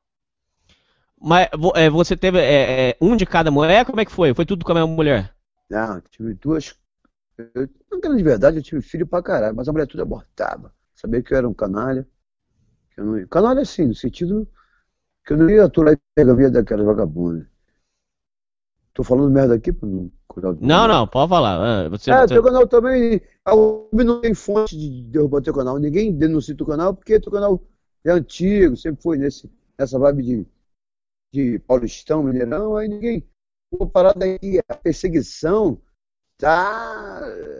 Mas vo- é, você teve é, é, um de cada mulher? Como é que foi? Foi tudo com a mesma mulher? Não, eu tive duas. Eu, na grande verdade, eu tive filho pra caralho, mas a mulher tudo abortava. Sabia que eu era um canalha. Que eu não ia. Canalha, assim, no sentido que eu não ia aturar e pegar a vida daquelas vagabundas. Tô falando merda aqui pra não cuidar do Não, canal. não, pode falar. Ah, Você, É, você- teu canal também. A U B não tem fonte de derrubar teu canal. Ninguém denuncia teu canal porque teu canal é antigo, sempre foi nesse, nessa vibe de, de Paulistão, Mineirão. Aí ninguém. Uma parada aí, a perseguição tá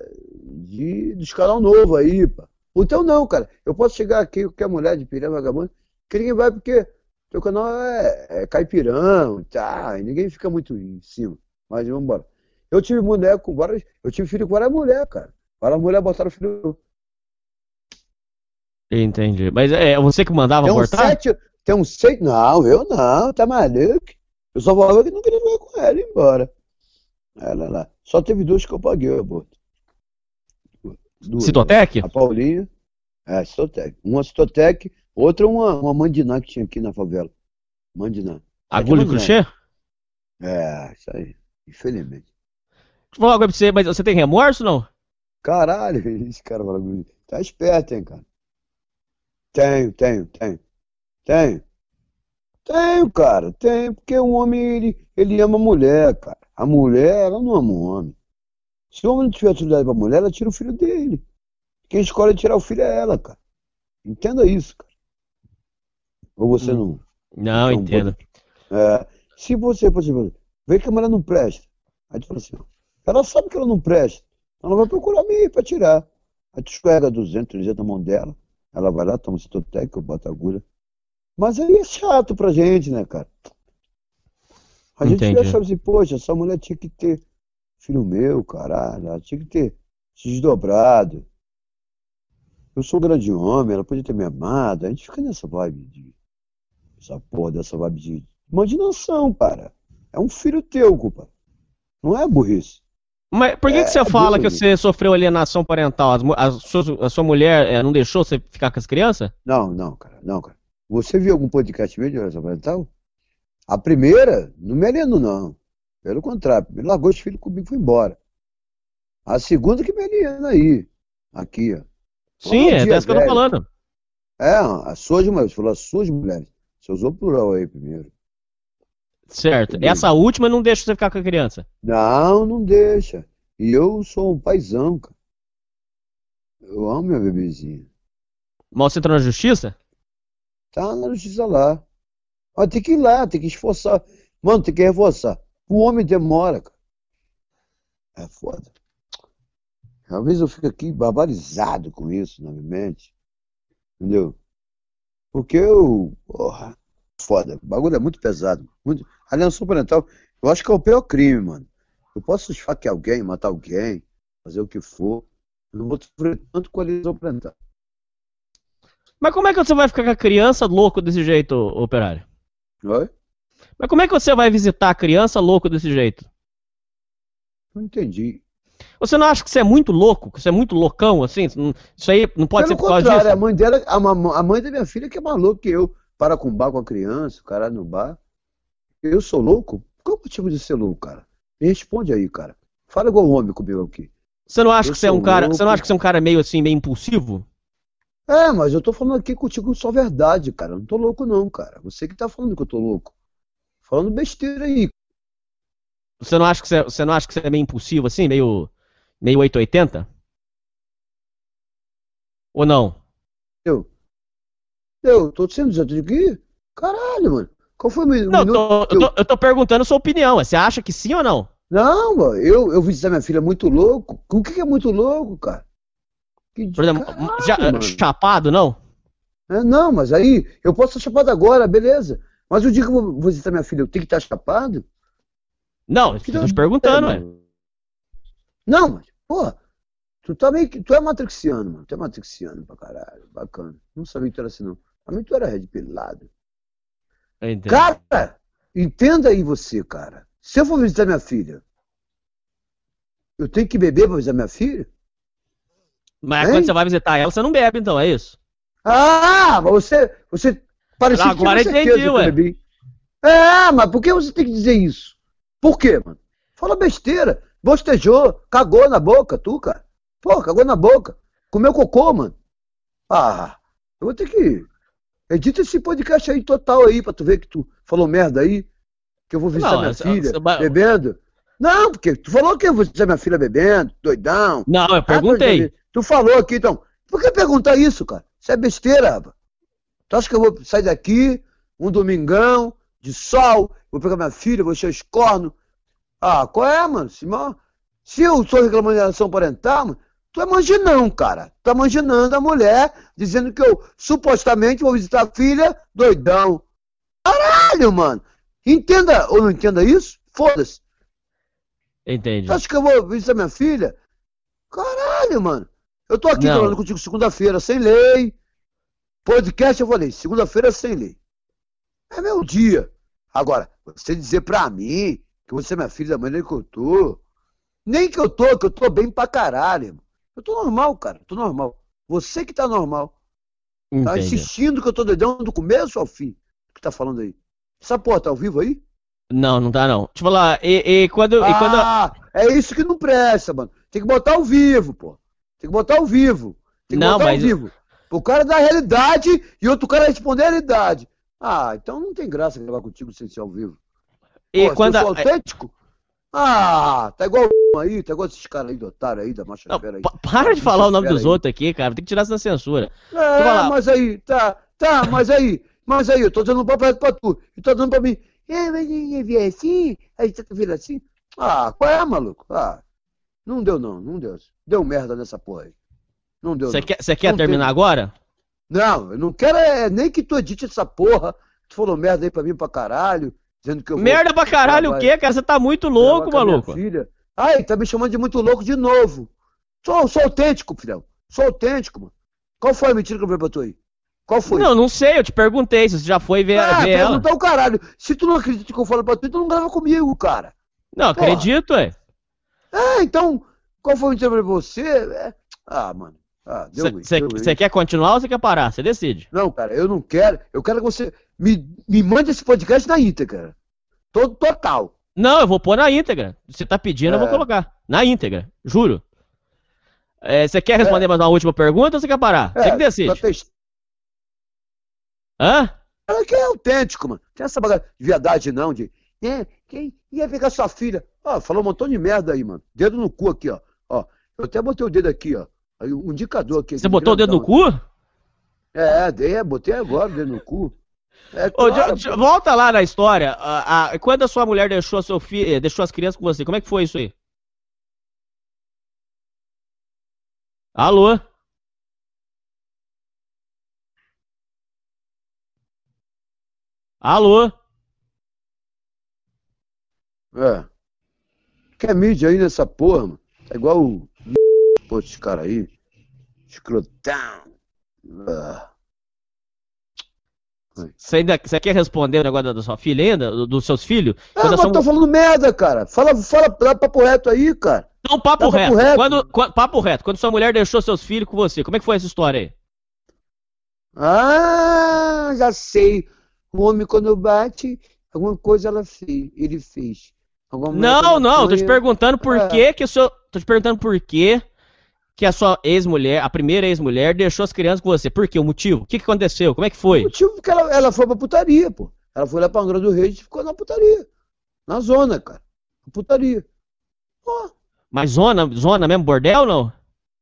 de, dos canal novo aí, pá. O teu não, cara. Eu posso chegar aqui, qualquer mulher de pirâmide, vagabundo, que ninguém vai porque teu canal é, é caipirão, tá? E ninguém fica muito em cima. Mas vamos embora. Eu tive mulher com várias. Eu tive filho com várias mulheres, cara. Várias mulheres botaram filho. Entendi. Mas é você que mandava Tem uns abortar? sete. Tem uns seis. Não, eu não, tá maluco? Eu só falava que não queria ficar com ela e ir embora. Ela lá. Só teve duas que eu paguei o aborto. Duas. Citotec? A Paulinha. É, Citotec. Uma Citotec, outra uma, uma Mandiná que tinha aqui na favela. Mandiná. Agulha e crochê? É, isso aí. Infelizmente. Deixa eu falar uma coisa pra você, mas você tem remorso ou não? Caralho, esse cara fala comigo. Tá esperto, hein, cara? Tenho, tenho, tenho. Tenho. Tenho, cara. Tenho, porque o homem, ele, ele ama a mulher, cara. A mulher, ela não ama o homem. Se o homem não tiver utilidade pra mulher, ela tira o filho dele. Quem escolhe tirar o filho é ela, cara. Entenda isso, cara. Ou você Hum. não... Não, Então, entendo. É, se você, por exemplo, vê que a mulher não presta, aí tu fala assim, ó, ela sabe que ela não presta, ela vai procurar meio pra tirar. Aí tu escorrega duzentos, trezentos na mão dela, ela vai lá, toma citotec, bota agulha. Mas aí é chato pra gente, né, cara? A gente Entendi. acha assim, poxa, essa mulher tinha que ter filho meu, caralho, ela tinha que ter se desdobrado. Eu sou um grande homem, ela podia ter me amado. A gente fica nessa vibe de. Essa porra dessa vibe de imaginação, cara. É um filho teu, culpa. Não é burrice. Mas por que, É, que você fala que Deus. você sofreu alienação parental? As mu- A sua, a sua mulher eh, não deixou você ficar com as crianças? Não, não, cara, não, cara. Você viu algum podcast meu de relação parental? A primeira, não me alienou, não. Pelo contrário, primeiro largou os filhos comigo e foi embora. A segunda que me aliena aí. Aqui, ó. Sim, é dia dessa que eu tô velho. falando. É, as suas mulheres. Você falou as suas mulheres. Você usou o plural aí primeiro. Certo. Entendi. Essa última não deixa você ficar com a criança. Não, não deixa. E eu sou um paizão, cara. Eu amo minha bebezinha. Mas você entrou na justiça? Tá na justiça lá. Mas tem que ir lá, tem que esforçar. Mano, tem que reforçar. O homem demora, cara. É foda. Às vezes eu fico aqui barbarizado com isso na minha mente. Entendeu? Porque eu. Porra, foda. O bagulho é muito pesado. Muito... Alienação parental, eu acho que é o pior crime, mano. Eu posso esfaquear alguém, matar alguém, fazer o que for. Eu não vou sofrer tanto com a alienação parental. Mas como é que você vai ficar com a criança louco desse jeito, Operário? Oi? Mas como é que você vai visitar a criança louco desse jeito? Não entendi. Você não acha que você é muito louco? Que você é muito loucão, assim? Isso aí não pode Pelo ser por causa contrário, disso? a mãe dela, a, ma- a mãe da minha filha que é mais louca que eu. Para com bar com a criança, o cara no bar. Eu sou louco? Qual é o motivo de ser louco, cara? Me responde aí, cara. Fala igual homem comigo aqui. Você não acha Eu que você é um sou cara, louco. você não acha que você é um cara meio assim, meio impulsivo? É, mas eu tô falando aqui contigo só verdade, cara. Eu não tô louco não, cara. Você que tá falando que eu tô louco. Falando besteira aí. Você não acha que você, você não acha que você é meio impulsivo assim, meio meio oitocentos e oitenta? Ou não? Eu, eu tô sendo dizendo aqui? Caralho, mano. Qual foi o mi- o Não, eu minuto tô, que eu eu... tô, eu tô perguntando a sua opinião. Você acha que sim ou não? Não, mano. Eu, eu visitar minha filha muito louco. O que que é muito louco, cara? Que de Por exemplo, caralho, já- mano. chapado, não? É, não, mas aí eu posso estar chapado agora, beleza. Mas o dia que eu vou visitar minha filha, eu tenho que estar chapado? Não, eu Que tô te doideira, perguntando, ué. mano. Não, mas, porra, tu tá meio que. Tu é matrixiano, mano. Tu é matrixiano pra caralho. Bacana. Não sabia que tu era assim, não. Pra mim tu era red pilado. Eu entendo. Cara, entenda aí você, cara. Se eu for visitar minha filha, eu tenho que beber pra visitar minha filha? Mas Hein? quando você vai visitar ela, você não bebe, então, é isso? Ah, mas você. Você parecia Agora que tinha entendi, certeza que eu ué. bebi. É, mas por que você tem que dizer isso? Por quê, mano? Fala besteira. Bostejou, cagou na boca, tu, cara. Pô, cagou na boca. Comeu cocô, mano. Ah, eu vou ter que. Edita esse podcast aí total aí, pra tu ver que tu falou merda aí. Que eu vou visitar Não, minha essa- filha essa- mas- bebendo. Não, porque tu falou que eu vou visitar minha filha bebendo, doidão. Não, eu Ah, perguntei. tu- Tu falou aqui, então. Por que perguntar isso, cara? Isso é besteira, rapaz. Tu acha que eu vou sair daqui, um domingão, de sol, vou pegar minha filha, vou encher os cornos? Ah, qual é, mano? Se, ma- se eu sou reclamando de relação parental, mano, tu é manginão, cara. Tu tá manginando a mulher, dizendo que eu supostamente vou visitar a filha, doidão. Caralho, mano. Entenda ou não entenda isso? Foda-se. Entendi. Tu acha que eu vou visitar minha filha? Caralho, mano. Eu tô aqui Não. falando contigo segunda-feira sem lei. Podcast eu falei, segunda-feira sem lei. É meu dia. Agora, você dizer pra mim que você é minha filha da maneira que eu tô. Nem que eu tô, que eu tô bem pra caralho, irmão. Eu tô normal, cara. Tô normal. Você que tá normal. Tá Entendi. insistindo que eu tô doidão do começo ao fim. O que tá falando aí? Essa porra tá ao vivo aí? Não, não tá não. Deixa eu falar, e, e quando, e quando... Ah, é isso que não presta, mano. Tem que botar ao vivo, pô. Tem que botar ao vivo. Tem que Não, botar mas- ao vivo. O cara da realidade e outro cara responder a realidade. Ah, então não tem graça gravar contigo sem ser ao vivo. E Pô, quando se eu a- sou autêntico? Ah, tá igual o aí, tá igual esses caras aí do otário aí, da marcha Não, fera aí. pa- para de falar o nome Fera dos aí. outros aqui, cara. Tem que tirar isso da censura. É, falar. mas aí, tá, tá, mas aí, mas aí, eu tô dando um papo pra tu, e tu tá dando pra mim. É, mas eu vi assim, aí você tá vendo assim. Ah, qual é, maluco? Ah, não deu não, não deu. Deu merda nessa porra aí. Não deu Você não. quer, você quer Não terminar tem- agora? Não, eu não quero é, nem que tu edite essa porra. Tu falou merda aí pra mim pra caralho, dizendo que eu vou... Merda pra caralho o gravar- quê, cara? Você tá muito gravar louco, com a minha maluco. filha. Ai, tá me chamando de muito louco de novo. Sou, sou autêntico, filhão. Sou autêntico, mano. Qual foi a mentira que eu falei pra tu aí? Qual foi? Não, não sei, eu te perguntei se você já foi ver, Ah, ver ela. perguntar o caralho. Se tu não acredita que eu falo pra tu, tu não grava comigo, cara. Não, Porra. acredito, ué. Ah, então, qual foi a mentira pra você? É... Ah, mano. Ah, deu ruim, deu ruim. Você quer continuar ou você quer parar? Você decide. Não, cara, eu não quero. Eu quero que você me, me mande esse podcast na íntegra. Todo total. Não, eu vou pôr na íntegra. Você tá pedindo, eu vou É. colocar. Na íntegra, juro. É, você quer responder mais uma última pergunta ou você quer parar? Você que decide. pra testar. Hã? Cara, que é autêntico, mano. Tem essa bagagem de viadagem, não, de. É, quem ia pegar sua filha? Ó, falou um montão de merda aí, mano. Dedo no cu aqui, ó. Ó, eu até botei o dedo aqui, ó. Aí um indicador aqui. Você botou o dedo no grandão. cu? É, dei, é, botei agora o dedo no cu. É, Ô, claro, de- de- volta lá na história. A, a- quando a sua mulher deixou, seu filho, deixou as crianças com você, como é que foi isso aí? Alô? Alô? É. Quer mídia aí nessa porra, mano? Tá igual o. Pô, esses caras aí. Escrotão. Ah. Você ainda você quer responder o negócio da sua filha ainda? Do- dos seus filhos? Ah, Quando a mas sua eu tô mu- falando merda, cara. Fala, fala, dá papo reto aí, cara. Não, papo Dá reto. papo reto. Quando, quando- papo reto. Quando sua mulher deixou seus filhos com você, como é que foi essa história aí? Ah, já sei. O homem, quando bate, alguma coisa ela fez, ele fez. Alguma mulher Não, com não, tô te maconha. perguntando por Ah. que que o seu... Tô te perguntando por que que a sua ex-mulher, a primeira ex-mulher, deixou as crianças com você. Por quê? O motivo? O que que aconteceu? Como é que O foi? motivo que ela, ela foi pra putaria, pô. Ela foi lá pra Angra do Reis e ficou na putaria. Na zona, cara. Na putaria. Ó, Mas zona, zona mesmo, bordel ou não?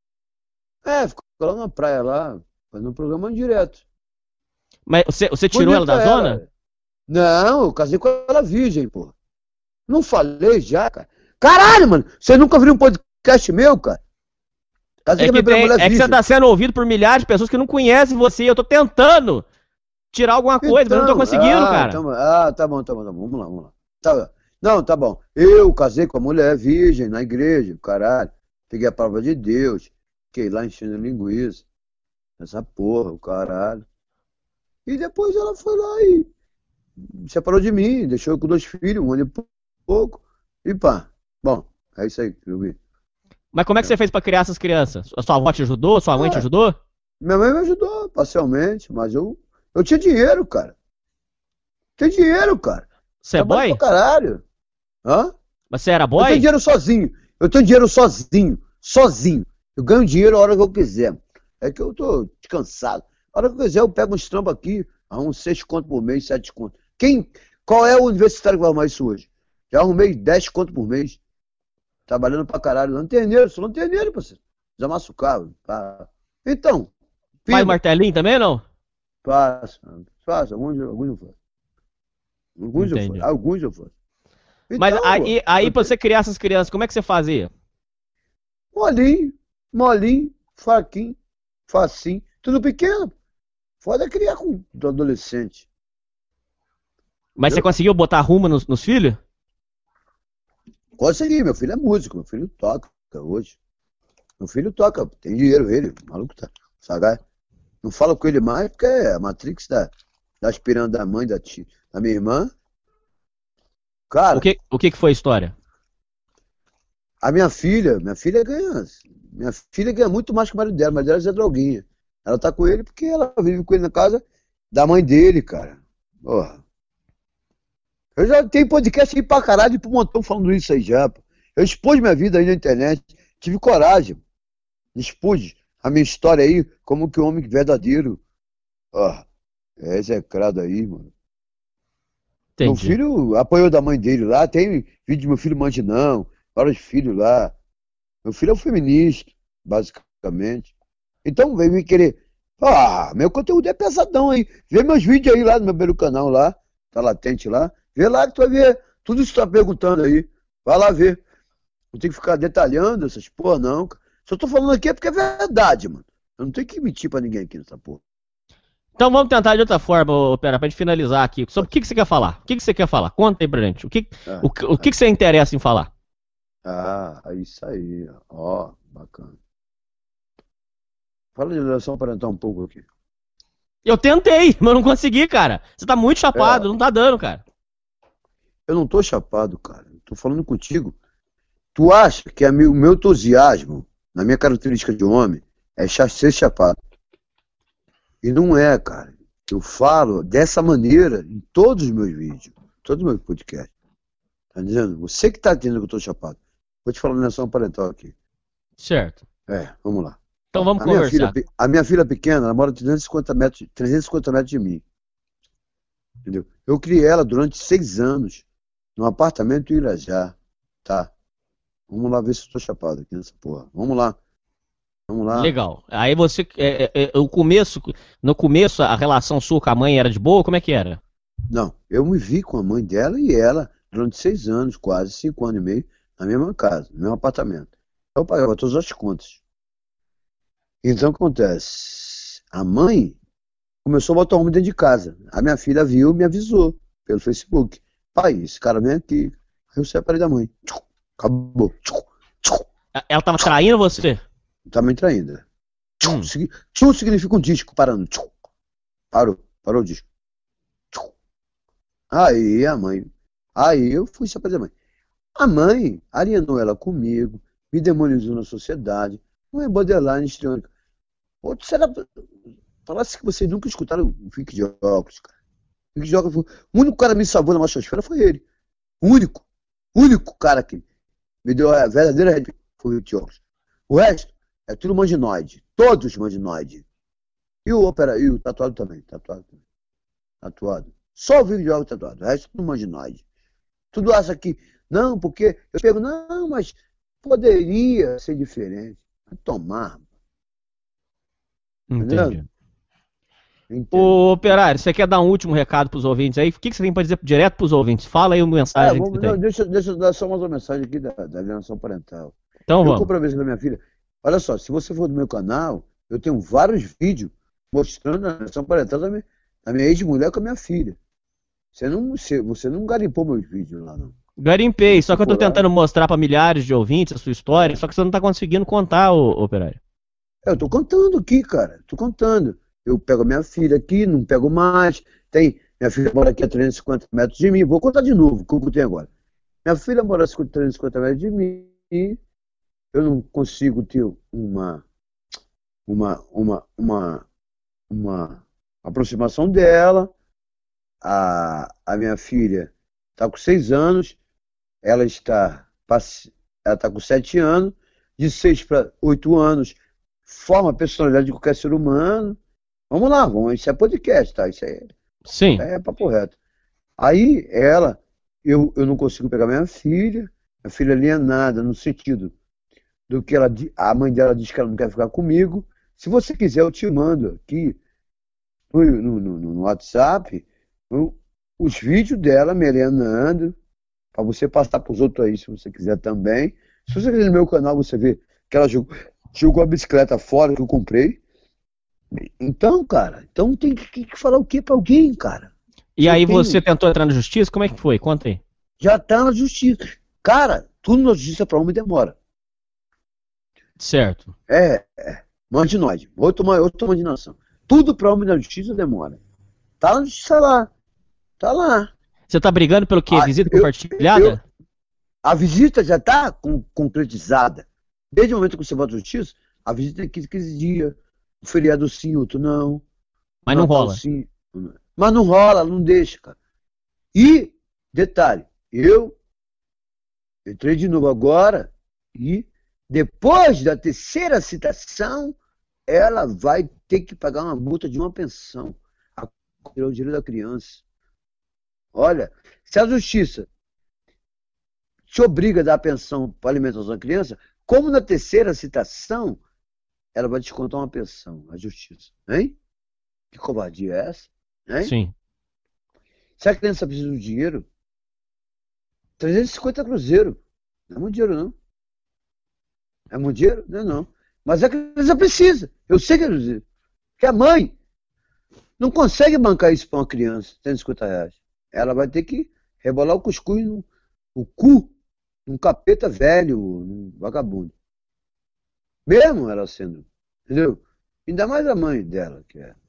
é, ficou lá na praia lá, fazendo um programa direto. Mas você, você tirou ela Bonita da zona? Não, eu casei com ela virgem, pô. Não falei já, cara. Caralho, mano. Você nunca viu um podcast meu, cara? Casei É com a que, minha primeira tem, mulher é que você virgem. tá sendo ouvido por milhares de pessoas que não conhecem você. Eu tô tentando tirar alguma coisa, mas não tô Então, conseguindo, ah, cara. então- ah, tá bom, tá bom, tá bom. Vamos lá, vamos lá. Tá, não, tá bom. Eu casei com a mulher virgem na igreja, caralho. Peguei a palavra de Deus. Fiquei lá enchendo linguiça. Essa porra, o caralho. E depois ela foi lá e separou de mim, deixou eu com dois filhos, um ano e pouco. E pá. Bom, é isso aí que eu vi. Mas como é que você fez pra criar essas crianças? A sua avó te ajudou? Sua mãe te ajudou? Minha mãe me ajudou parcialmente, mas eu, eu tinha dinheiro, cara. Tinha dinheiro, cara. Você é Trabalho boy? pra caralho. Hã? Mas você era Eu tenho boy? dinheiro sozinho. Eu tenho dinheiro sozinho. Sozinho. Eu ganho dinheiro a hora que eu quiser. É que eu tô cansado. A hora que eu quiser, eu pego uns trampos aqui, arrumo seis contos por mês, sete contos. Quem, qual é o universitário que vai arrumar isso hoje? Já arrumei dez contos por mês. Trabalhando pra caralho. Não tem dinheiro, só não tem dinheiro, parceiro. Já amasso o carro. Pá. Então. Faz filho, martelinho também não? Faça. Faça. Alguns, alguns eu faço. Alguns eu Entendi. faço. Alguns eu faço. Mas Então, aí, aí eu pra você criar essas crianças, como é que você fazia? Molinho, molinho, fraquinho, facinho, tudo pequeno. Foda é criar com do adolescente. Mas você Eu- conseguiu botar rumo nos, nos filhos? Consegui, meu filho é músico, meu filho toca hoje. Meu filho toca, tem dinheiro ele, o maluco tá, sabe? Não falo com ele mais porque é a Matrix da, da aspirando da mãe, da, tia, da minha irmã. Cara, O que, o que que foi a história? a minha filha, minha filha ganha, minha filha ganha muito mais que o marido dela, mas dela é droguinha. Ela tá com ele porque ela vive com ele na casa da mãe dele, cara. Porra. Eu já tenho podcast aí pra caralho, pro montão falando isso aí já, pô. Eu expus minha vida aí na internet, tive coragem, expus a minha história aí, como que o homem verdadeiro, ó, é execrado aí, mano. Meu Entendi. filho apoiou da mãe dele lá, tem vídeo do meu filho Mandinão, vários filhos lá. Meu filho é um feminista, basicamente. Então veio me querer. Ah, meu conteúdo é pesadão aí. Vê meus vídeos aí lá no meu primeiro canal lá, tá latente lá. Vê lá que tu vai ver tudo isso que tu tá perguntando aí. Vai lá ver. Não tem que ficar detalhando essas porra, não. Se eu tô falando aqui é porque é verdade, mano. Eu não tenho que mentir pra ninguém aqui nessa porra. Então vamos tentar de outra forma, ô, Pera, pra gente finalizar aqui. Sobre o que, que você quer falar? O que, que você quer falar? Conta aí pra gente. O que, Ah, o, que- o que, que você interessa em falar? Ah, é isso aí. Ó, bacana. Fala de relação parental um pouco aqui. Eu tentei, mas não consegui, cara. Você tá muito chapado, É. não tá dando, cara. Eu não tô chapado, cara. Eu tô falando contigo. Tu acha que a mi- o meu entusiasmo, na minha característica de homem, é cha- ser chapado. E não é, cara. Eu falo dessa maneira em todos os meus vídeos, todos os meus podcasts. Tá dizendo? Você que tá dizendo que eu tô chapado. Vou te falar de relação parental aqui. Certo. É, vamos lá. Então vamos A minha, filha, conversar. pe- a minha filha pequena, ela mora a trezentos e cinquenta metros, trezentos e cinquenta metros de mim. Entendeu? Eu criei ela durante seis anos, num apartamento em Irajá. Tá? Vamos lá ver se eu tô chapado aqui nessa porra. Vamos lá. Vamos lá. Legal. Aí você. É, é, é, o começo, no começo, a relação sua com a mãe era de boa? Como é que era? Não, eu me vi com a mãe dela e ela durante seis anos, quase cinco anos e meio, na mesma casa, no mesmo apartamento. Eu pagava todas as contas. Então o que acontece? A mãe começou a botar o homem dentro de casa. A minha filha viu e me avisou pelo Facebook. Pai, esse cara vem aqui. Aí eu separei da mãe. Tchuc, acabou. Tchuc, tchuc. Ela tava traindo você? Tá me traindo. Tchuc, Hum. signi- Tchuc significa um disco parando. Tchuc. Parou. Parou o disco. Aí a mãe, aí eu fui saber da mãe. A mãe alienou ela comigo, me demonizou na sociedade, não é borderline histriônica. Outro será. Falasse que vocês nunca escutaram o Fique de Óculos, cara. O Fique de Óculos foi... O único cara que me salvou na machosfera foi ele. O único. O único cara que me deu a verdadeira rede foi o Fique de Óculos. O resto é tudo manginoide. Todos manginoide. E o opera, e o tatuado também. Tatuado também. Tatuado. Só o Fique de Óculos tatuado. O resto é tudo manginoide. Tudo acha que. Não, porque. Eu pego, não, mas poderia ser diferente. Vai tomar. Entendi. Ô, Operário, você quer dar um último recado pros ouvintes aí? O que, que você tem para dizer direto pros ouvintes? Fala aí uma mensagem. Ah, que vamos, você não, tem. deixa, deixa eu dar só mais uma mensagem aqui da, da alienação parental. Então eu vamos. comprometo com a minha filha. Olha só, se você for do meu canal, eu tenho vários vídeos mostrando a alienação parental da minha, da minha ex-mulher com a minha filha. Você não, você, você não garimpou meus vídeos lá, não. Garimpei, só que eu tô tentando mostrar para milhares de ouvintes a sua história, só que você não tá conseguindo contar, ô, Operário. Eu tô contando aqui, cara. Tô contando. Eu pego a minha filha aqui, não pego mais. Tem, minha filha mora aqui a trezentos e cinquenta metros de mim. Vou contar de novo, o que eu tenho agora. Minha filha mora a trezentos e cinquenta metros de mim. Eu não consigo ter uma, uma, uma, uma, uma aproximação dela. A, a minha filha está com seis anos. Ela está, ela está com sete anos. De seis para oito anos, forma a personalidade de qualquer ser humano. Vamos lá, vamos, isso é podcast, tá? Isso é, Sim. é papo reto. Aí ela, eu, eu não consigo pegar minha filha, a filha alienada no sentido do que ela, a mãe dela diz que ela não quer ficar comigo. Se você quiser, eu te mando aqui no, no, no, no WhatsApp no, os vídeos dela me alienando, para você passar para os outros aí, se você quiser também. Se você quiser no meu canal, você vê que ela jogou, jogou a bicicleta fora que eu comprei. Então, cara, então tem que, que falar o que para alguém, cara? E Eu aí tenho... você tentou entrar na justiça? Como é que foi? Conta aí. Já tá na justiça. Cara, tudo na justiça para homem demora. Certo. É, é. Mandinoide. Outra, outra mandinação. Tudo para homem na justiça demora. Tá na justiça lá. Tá lá. Você tá brigando pelo quê? Ah, Visita eu- compartilhada? eu- A visita já tá com- concretizada. Desde o momento que você vai à justiça, a visita tem quinze, quinze dias. O feriado sim, outro não. Mas não Natal, rola. sim. Mas não rola, não deixa, cara. E, detalhe, eu entrei de novo agora e depois da terceira citação, ela vai ter que pagar uma multa de uma pensão. A o direito da criança. Olha, se a justiça te obriga a dar pensão para alimentação da criança, como na terceira citação, ela vai descontar uma pensão, a justiça. Hein? Que covardia é essa? Hein? Sim. Se a criança precisa do dinheiro, trezentos e cinquenta cruzeiros. Não é muito dinheiro, não. É muito dinheiro? Não é não. Mas a criança precisa. Eu sei que é dinheiro. Porque a mãe não consegue bancar isso para uma criança, trezentos e cinquenta reais. Ela vai ter que rebolar o cuscuz no o cu num capeta velho, num vagabundo. Mesmo ela sendo, entendeu? Ainda mais a mãe dela, que é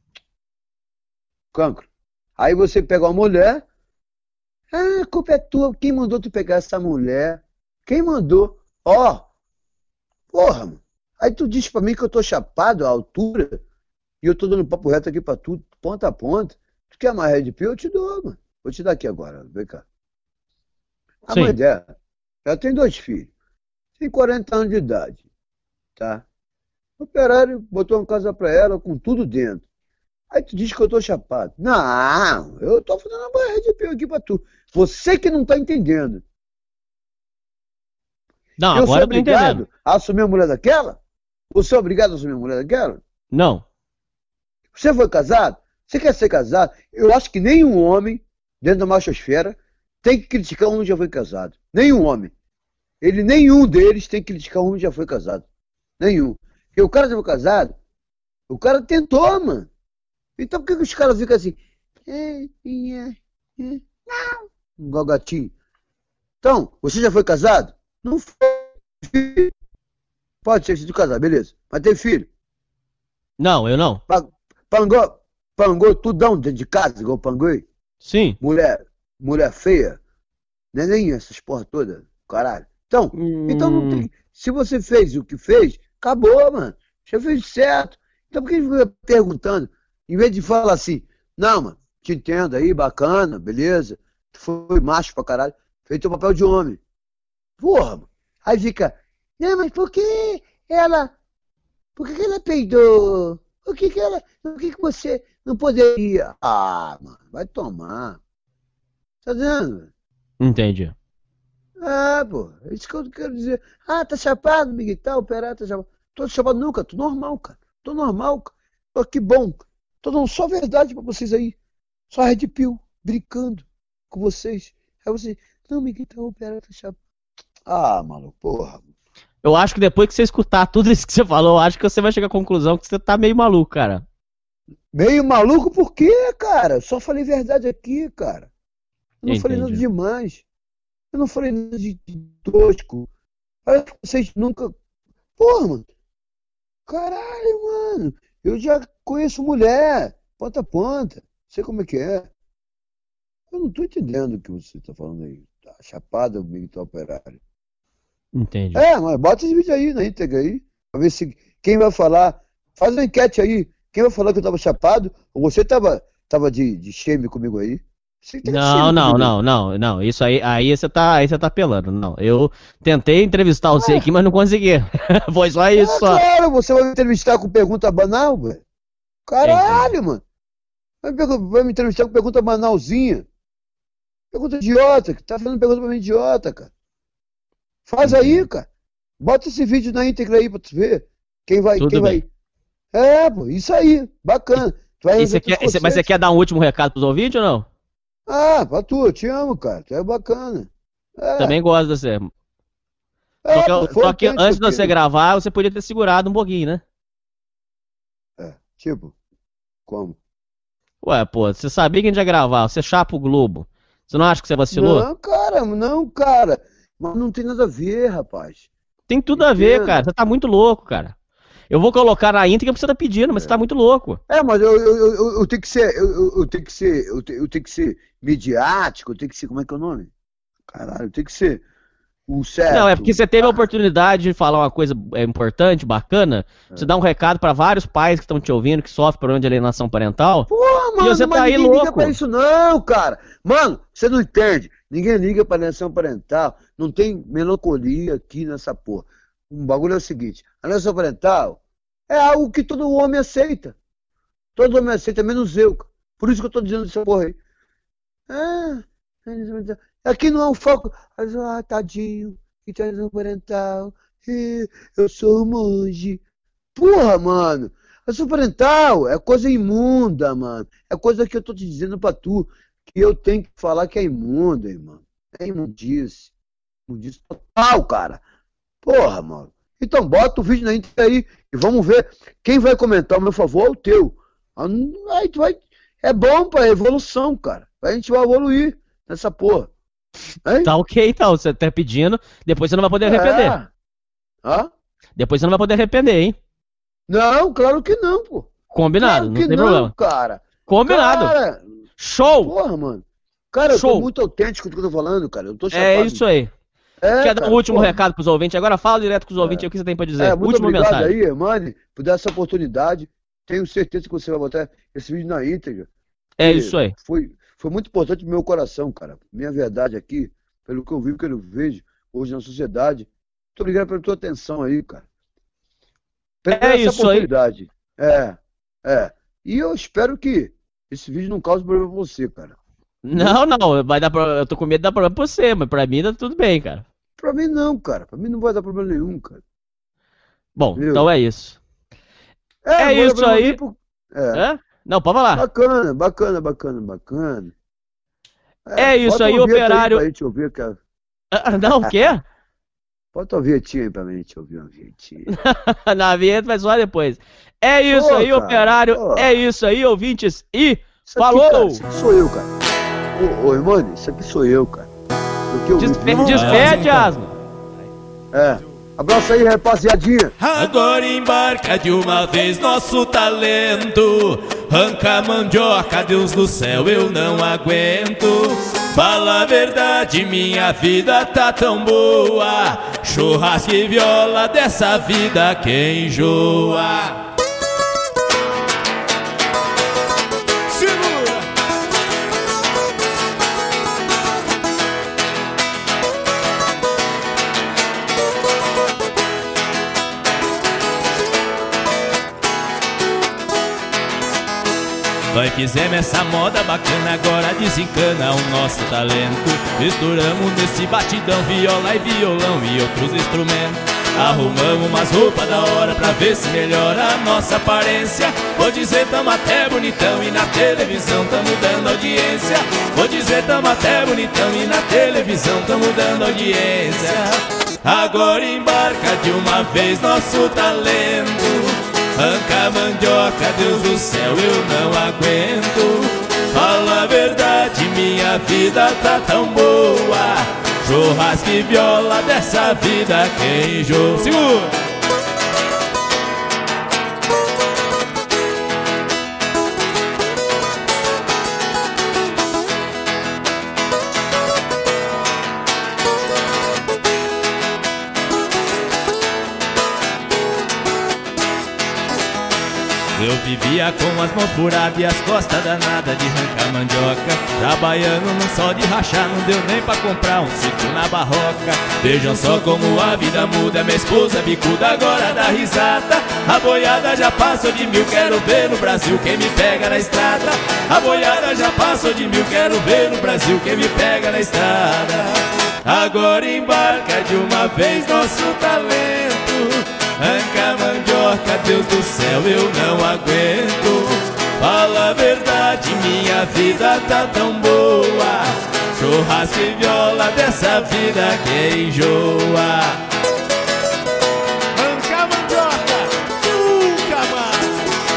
cancro. Aí você pega uma mulher, ah, a culpa é tua, quem mandou tu pegar essa mulher? Quem mandou? Ó, porra, mano. Aí tu diz pra mim que eu tô chapado à altura e eu tô dando papo reto aqui pra tu, ponta a ponta. Tu quer mais Red Pill? Eu te dou, mano. Vou te dar aqui agora, vem cá. A Sim. mãe dela, ela tem dois filhos, tem quarenta anos de idade, tá? O operário botou uma casa pra ela com tudo dentro. Aí tu diz que eu tô chapado. Não, eu tô fazendo uma barra de pio aqui pra tu. Você que não tá entendendo. Não, eu sou agora eu tô obrigado entendendo. a assumir a mulher daquela? Você é obrigado a assumir a mulher daquela? Não. Você foi casado? Você quer ser casado? Eu acho que nenhum homem, dentro da machosfera, tem que criticar um que já foi casado. Nenhum homem. Ele, nenhum deles tem que criticar um que já foi casado. Nenhum. Porque o cara já foi casado, o cara tentou, mano. Então por que, que os caras ficam assim? É, é, é, não. Igual gatinho. Então, você já foi casado? Não foi. Pode ser que você casado, beleza. Mas tem filho? Não, eu não. Pa- Pangou, pangou tudão dentro de casa, igual panguei? Sim. Mulher, mulher feia, neném, essas porra toda, caralho. Então, Hum. então não tem. Se você fez o que fez, acabou, mano. Você fez certo. Então por que fica perguntando? Em vez de falar assim, não, mano, te entendo aí, bacana, beleza. Tu foi macho pra caralho, fez teu papel de homem. Porra, mano. Aí fica, não, mas por que ela. Por que, que ela peidou? Por que, que ela. Por que, que você não poderia? Ah, mano, vai tomar. Tá vendo? Entendi. Ah, pô, é isso que eu quero dizer. Ah, tá chapado, Miguel, tá operado, tá chapado. Tô chapado nunca, tô normal, cara. Tô normal, cara. Tô aqui bom. Tô dando só verdade pra vocês aí. Só Red Pill, brincando com vocês. Aí você, não, Miguel, tá operado, tá chapado. Ah, maluco, porra. Eu acho que depois que você escutar tudo isso que você falou, eu acho que você vai chegar à conclusão que você tá meio maluco, cara. Meio maluco por quê, cara? Só falei verdade aqui, cara. Eu não Entendi. falei nada demais. Eu não falei nada de, de tosco. Aí vocês nunca. Porra, mano. Caralho, mano. Eu já conheço mulher. Ponta a ponta. Sei como é que é. Eu não tô entendendo o que você tá falando aí. Tá chapado, o militar operário. Entendi. É, mas bota esse vídeo aí na íntegra aí. Pra ver se quem vai falar. Faz uma enquete aí. Quem vai falar que eu tava chapado? Ou você tava, tava de, de shame comigo aí? Você tem Não, shame não, comigo. não, não, não. Isso aí, aí você tá, aí você tá apelando. Não, eu tentei entrevistar você aqui, mas não consegui. Foi só isso, É só. claro, você vai me entrevistar com pergunta banal, velho. Caralho, mano. Vai, me- vai me entrevistar com pergunta banalzinha. Pergunta idiota, que tá fazendo pergunta pra mim idiota, cara. Faz aí, cara. Bota esse vídeo na íntegra aí pra tu ver. Quem vai, Tudo quem bem. vai. É, pô, isso aí. Bacana. Tu vai E você resolver quer, teus esse- mas você conceitos. quer dar um último recado pros ouvintes ou não? Ah, pra tu, eu te amo, cara. Tu é bacana. É, Também gosto de você. é, Só que, pô, eu- foi só que autêntico antes de você aqui. gravar, você podia ter segurado um pouquinho, né? É, tipo, como? Ué, pô, você sabia que a gente ia gravar, você chapa o Globo. Você não acha que você vacilou? Não, cara, não, cara. Mas não tem nada a ver, rapaz. Tem tudo a ver, Entendo. cara. Você tá muito louco, cara. Eu vou colocar na íntegra porque você tá pedindo, mas você tá muito louco. É, mas eu, eu, eu, eu tenho que ser, eu, eu, eu tenho que ser, eu, te- eu tenho que ser midiático, eu tenho que ser, como é que é o nome? Caralho, eu tenho que ser o certo. Não, é porque você teve a Ah, oportunidade de falar uma coisa é, importante, bacana. Você dá um recado pra vários pais que estão te ouvindo, que sofrem problema de alienação parental. Porra, mano, você mas tá aí ninguém liga louco. pra isso não, cara. Mano, você não entende. Ninguém liga pra alienação parental. Não tem melancolia aqui nessa porra. Um bagulho é o seguinte, a alienação parental é algo que todo homem aceita. Todo homem aceita, menos eu, cara. Por isso que eu tô dizendo essa porra aí. Ah, aqui não é um foco. Ah, tadinho, que tem alienação parental. Ih, Eu sou um monge. Porra, mano. Alienação parental é coisa imunda, mano. É coisa que eu tô te dizendo pra tu. Que eu tenho que falar que é imunda, irmão. É imundice. Imundice total, cara. Porra, mano. Então bota o vídeo na íntegra aí e vamos ver quem vai comentar, o meu favor é o teu. Aí tu vai. É bom pra evolução, cara. A gente vai evoluir nessa porra. Hein? Tá ok, então. Você tá pedindo, depois você não vai poder arrepender. É. Hã? Depois você não vai poder arrepender, hein? Não, claro que não, pô. Combinado, Claro não que tem não, problema. cara. Combinado. Cara, Show! porra, mano. Cara, eu Show. tô muito autêntico do que eu tô falando, cara. Eu tô chapado. É isso aí. É, Quer dar um cara, último porra. recado pros ouvintes? Agora fala direto com os ouvintes aí o que você tem pra dizer. É, muito Última obrigado mensagem. aí, Emane, por dar essa oportunidade. Tenho certeza que você vai botar esse vídeo na íntegra. É Porque isso aí. Foi, foi muito importante pro meu coração, cara. Minha verdade aqui, pelo que eu vi, pelo que eu vejo hoje na sociedade. Muito obrigado pela tua atenção aí, cara. Pela É essa isso aí. oportunidade. É, é. E eu espero que esse vídeo não cause problema pra você, cara. Não, não, vai dar pro... eu tô com medo de dar problema pra você, mas pra mim tá tudo bem, cara. Pra mim não, cara. Pra mim não vai dar problema nenhum, cara. Bom, Viu? então é isso. É agora isso pra eu aí. vir pro- É. Hã? Não, pode falar. Bacana, bacana, bacana, bacana. É isso bota aí, uma vinheta operário. Aí pra gente ouvir, cara. Ah, não, o quê? Bota uma vinhetinha aí pra gente ouvir uma vinhetinha. Na vinheta, mas só depois. É isso Pô, aí, cara, operário. pô. É isso aí, ouvintes. E Isso aqui, falou! cara, isso aqui sou eu, cara. Ô, ô irmão, isso aqui sou eu, cara. O que eu Despe vivi- despede, Asma. É. Abraço aí, rapaziadinha. Agora embarca de uma vez nosso talento. Arranca a mandioca, Deus do céu, eu não aguento. Fala a verdade, minha vida tá tão boa. Churrasco e viola, dessa vida que enjoa. Nós fizemos essa moda bacana, agora desencana o nosso talento. Misturamos nesse batidão viola e violão e outros instrumentos. Arrumamos umas roupas da hora pra ver se melhora a nossa aparência. Vou dizer tamo até bonitão e na televisão tamo dando audiência. Vou dizer tamo até bonitão e na televisão tamo dando audiência. Agora embarca de uma vez nosso talento. Arranca a mandioca, Deus do céu, eu não aguento. Fala a verdade, minha vida tá tão boa. Churrasco e viola, dessa vida que enjoa. Segura! Eu vivia com as mãos furadas e as costas danadas de arrancar mandioca. Trabalhando num sol de rachar, não deu nem pra comprar um sítio na barroca. Vejam só como a vida muda, minha esposa bicuda agora dá risada. A boiada já passou de mil, quero ver no Brasil quem me pega na estrada. A boiada já passou de mil, quero ver no Brasil quem me pega na estrada. Agora embarca de uma vez nosso talento. Arranca a mandioca, Deus do céu, eu não aguento. Fala a verdade, minha vida tá tão boa. Churrasco e viola, dessa vida que enjoa. Arranca a mandioca, nunca mais.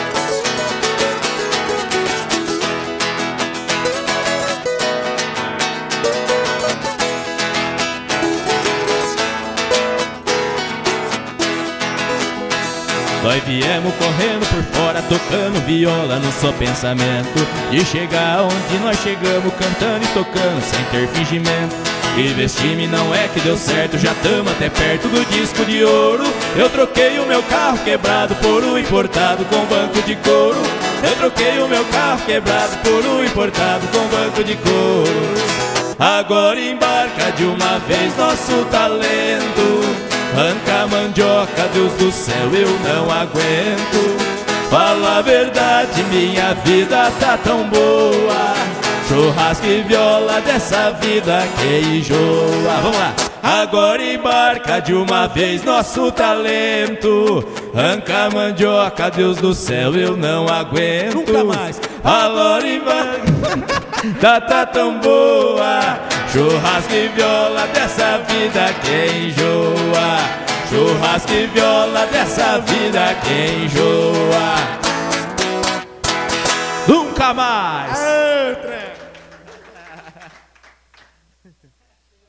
Nós viemos correndo por fora, tocando viola no só pensamento de chegar onde nós chegamos, cantando e tocando sem ter fingimento. Investir-me não é que deu certo, já tamo até perto do disco de ouro. Eu troquei o meu carro quebrado por um importado com banco de couro. Eu troquei o meu carro quebrado por um importado com banco de couro. Agora embarca de uma vez nosso talento. Arranca a mandioca, Deus do céu, eu não aguento. Fala a verdade, minha vida tá tão boa. Churrasco e viola, dessa vida que enjoa. Vamos lá! Agora embarca de uma vez nosso talento. Arranca a mandioca, Deus do céu, eu não aguento. Nunca mais! Agora embarca, tá, tá tão boa. Churrasco e viola, dessa vida que enjoa. Churrasco e viola, dessa vida que enjoa. Nunca mais! Aê,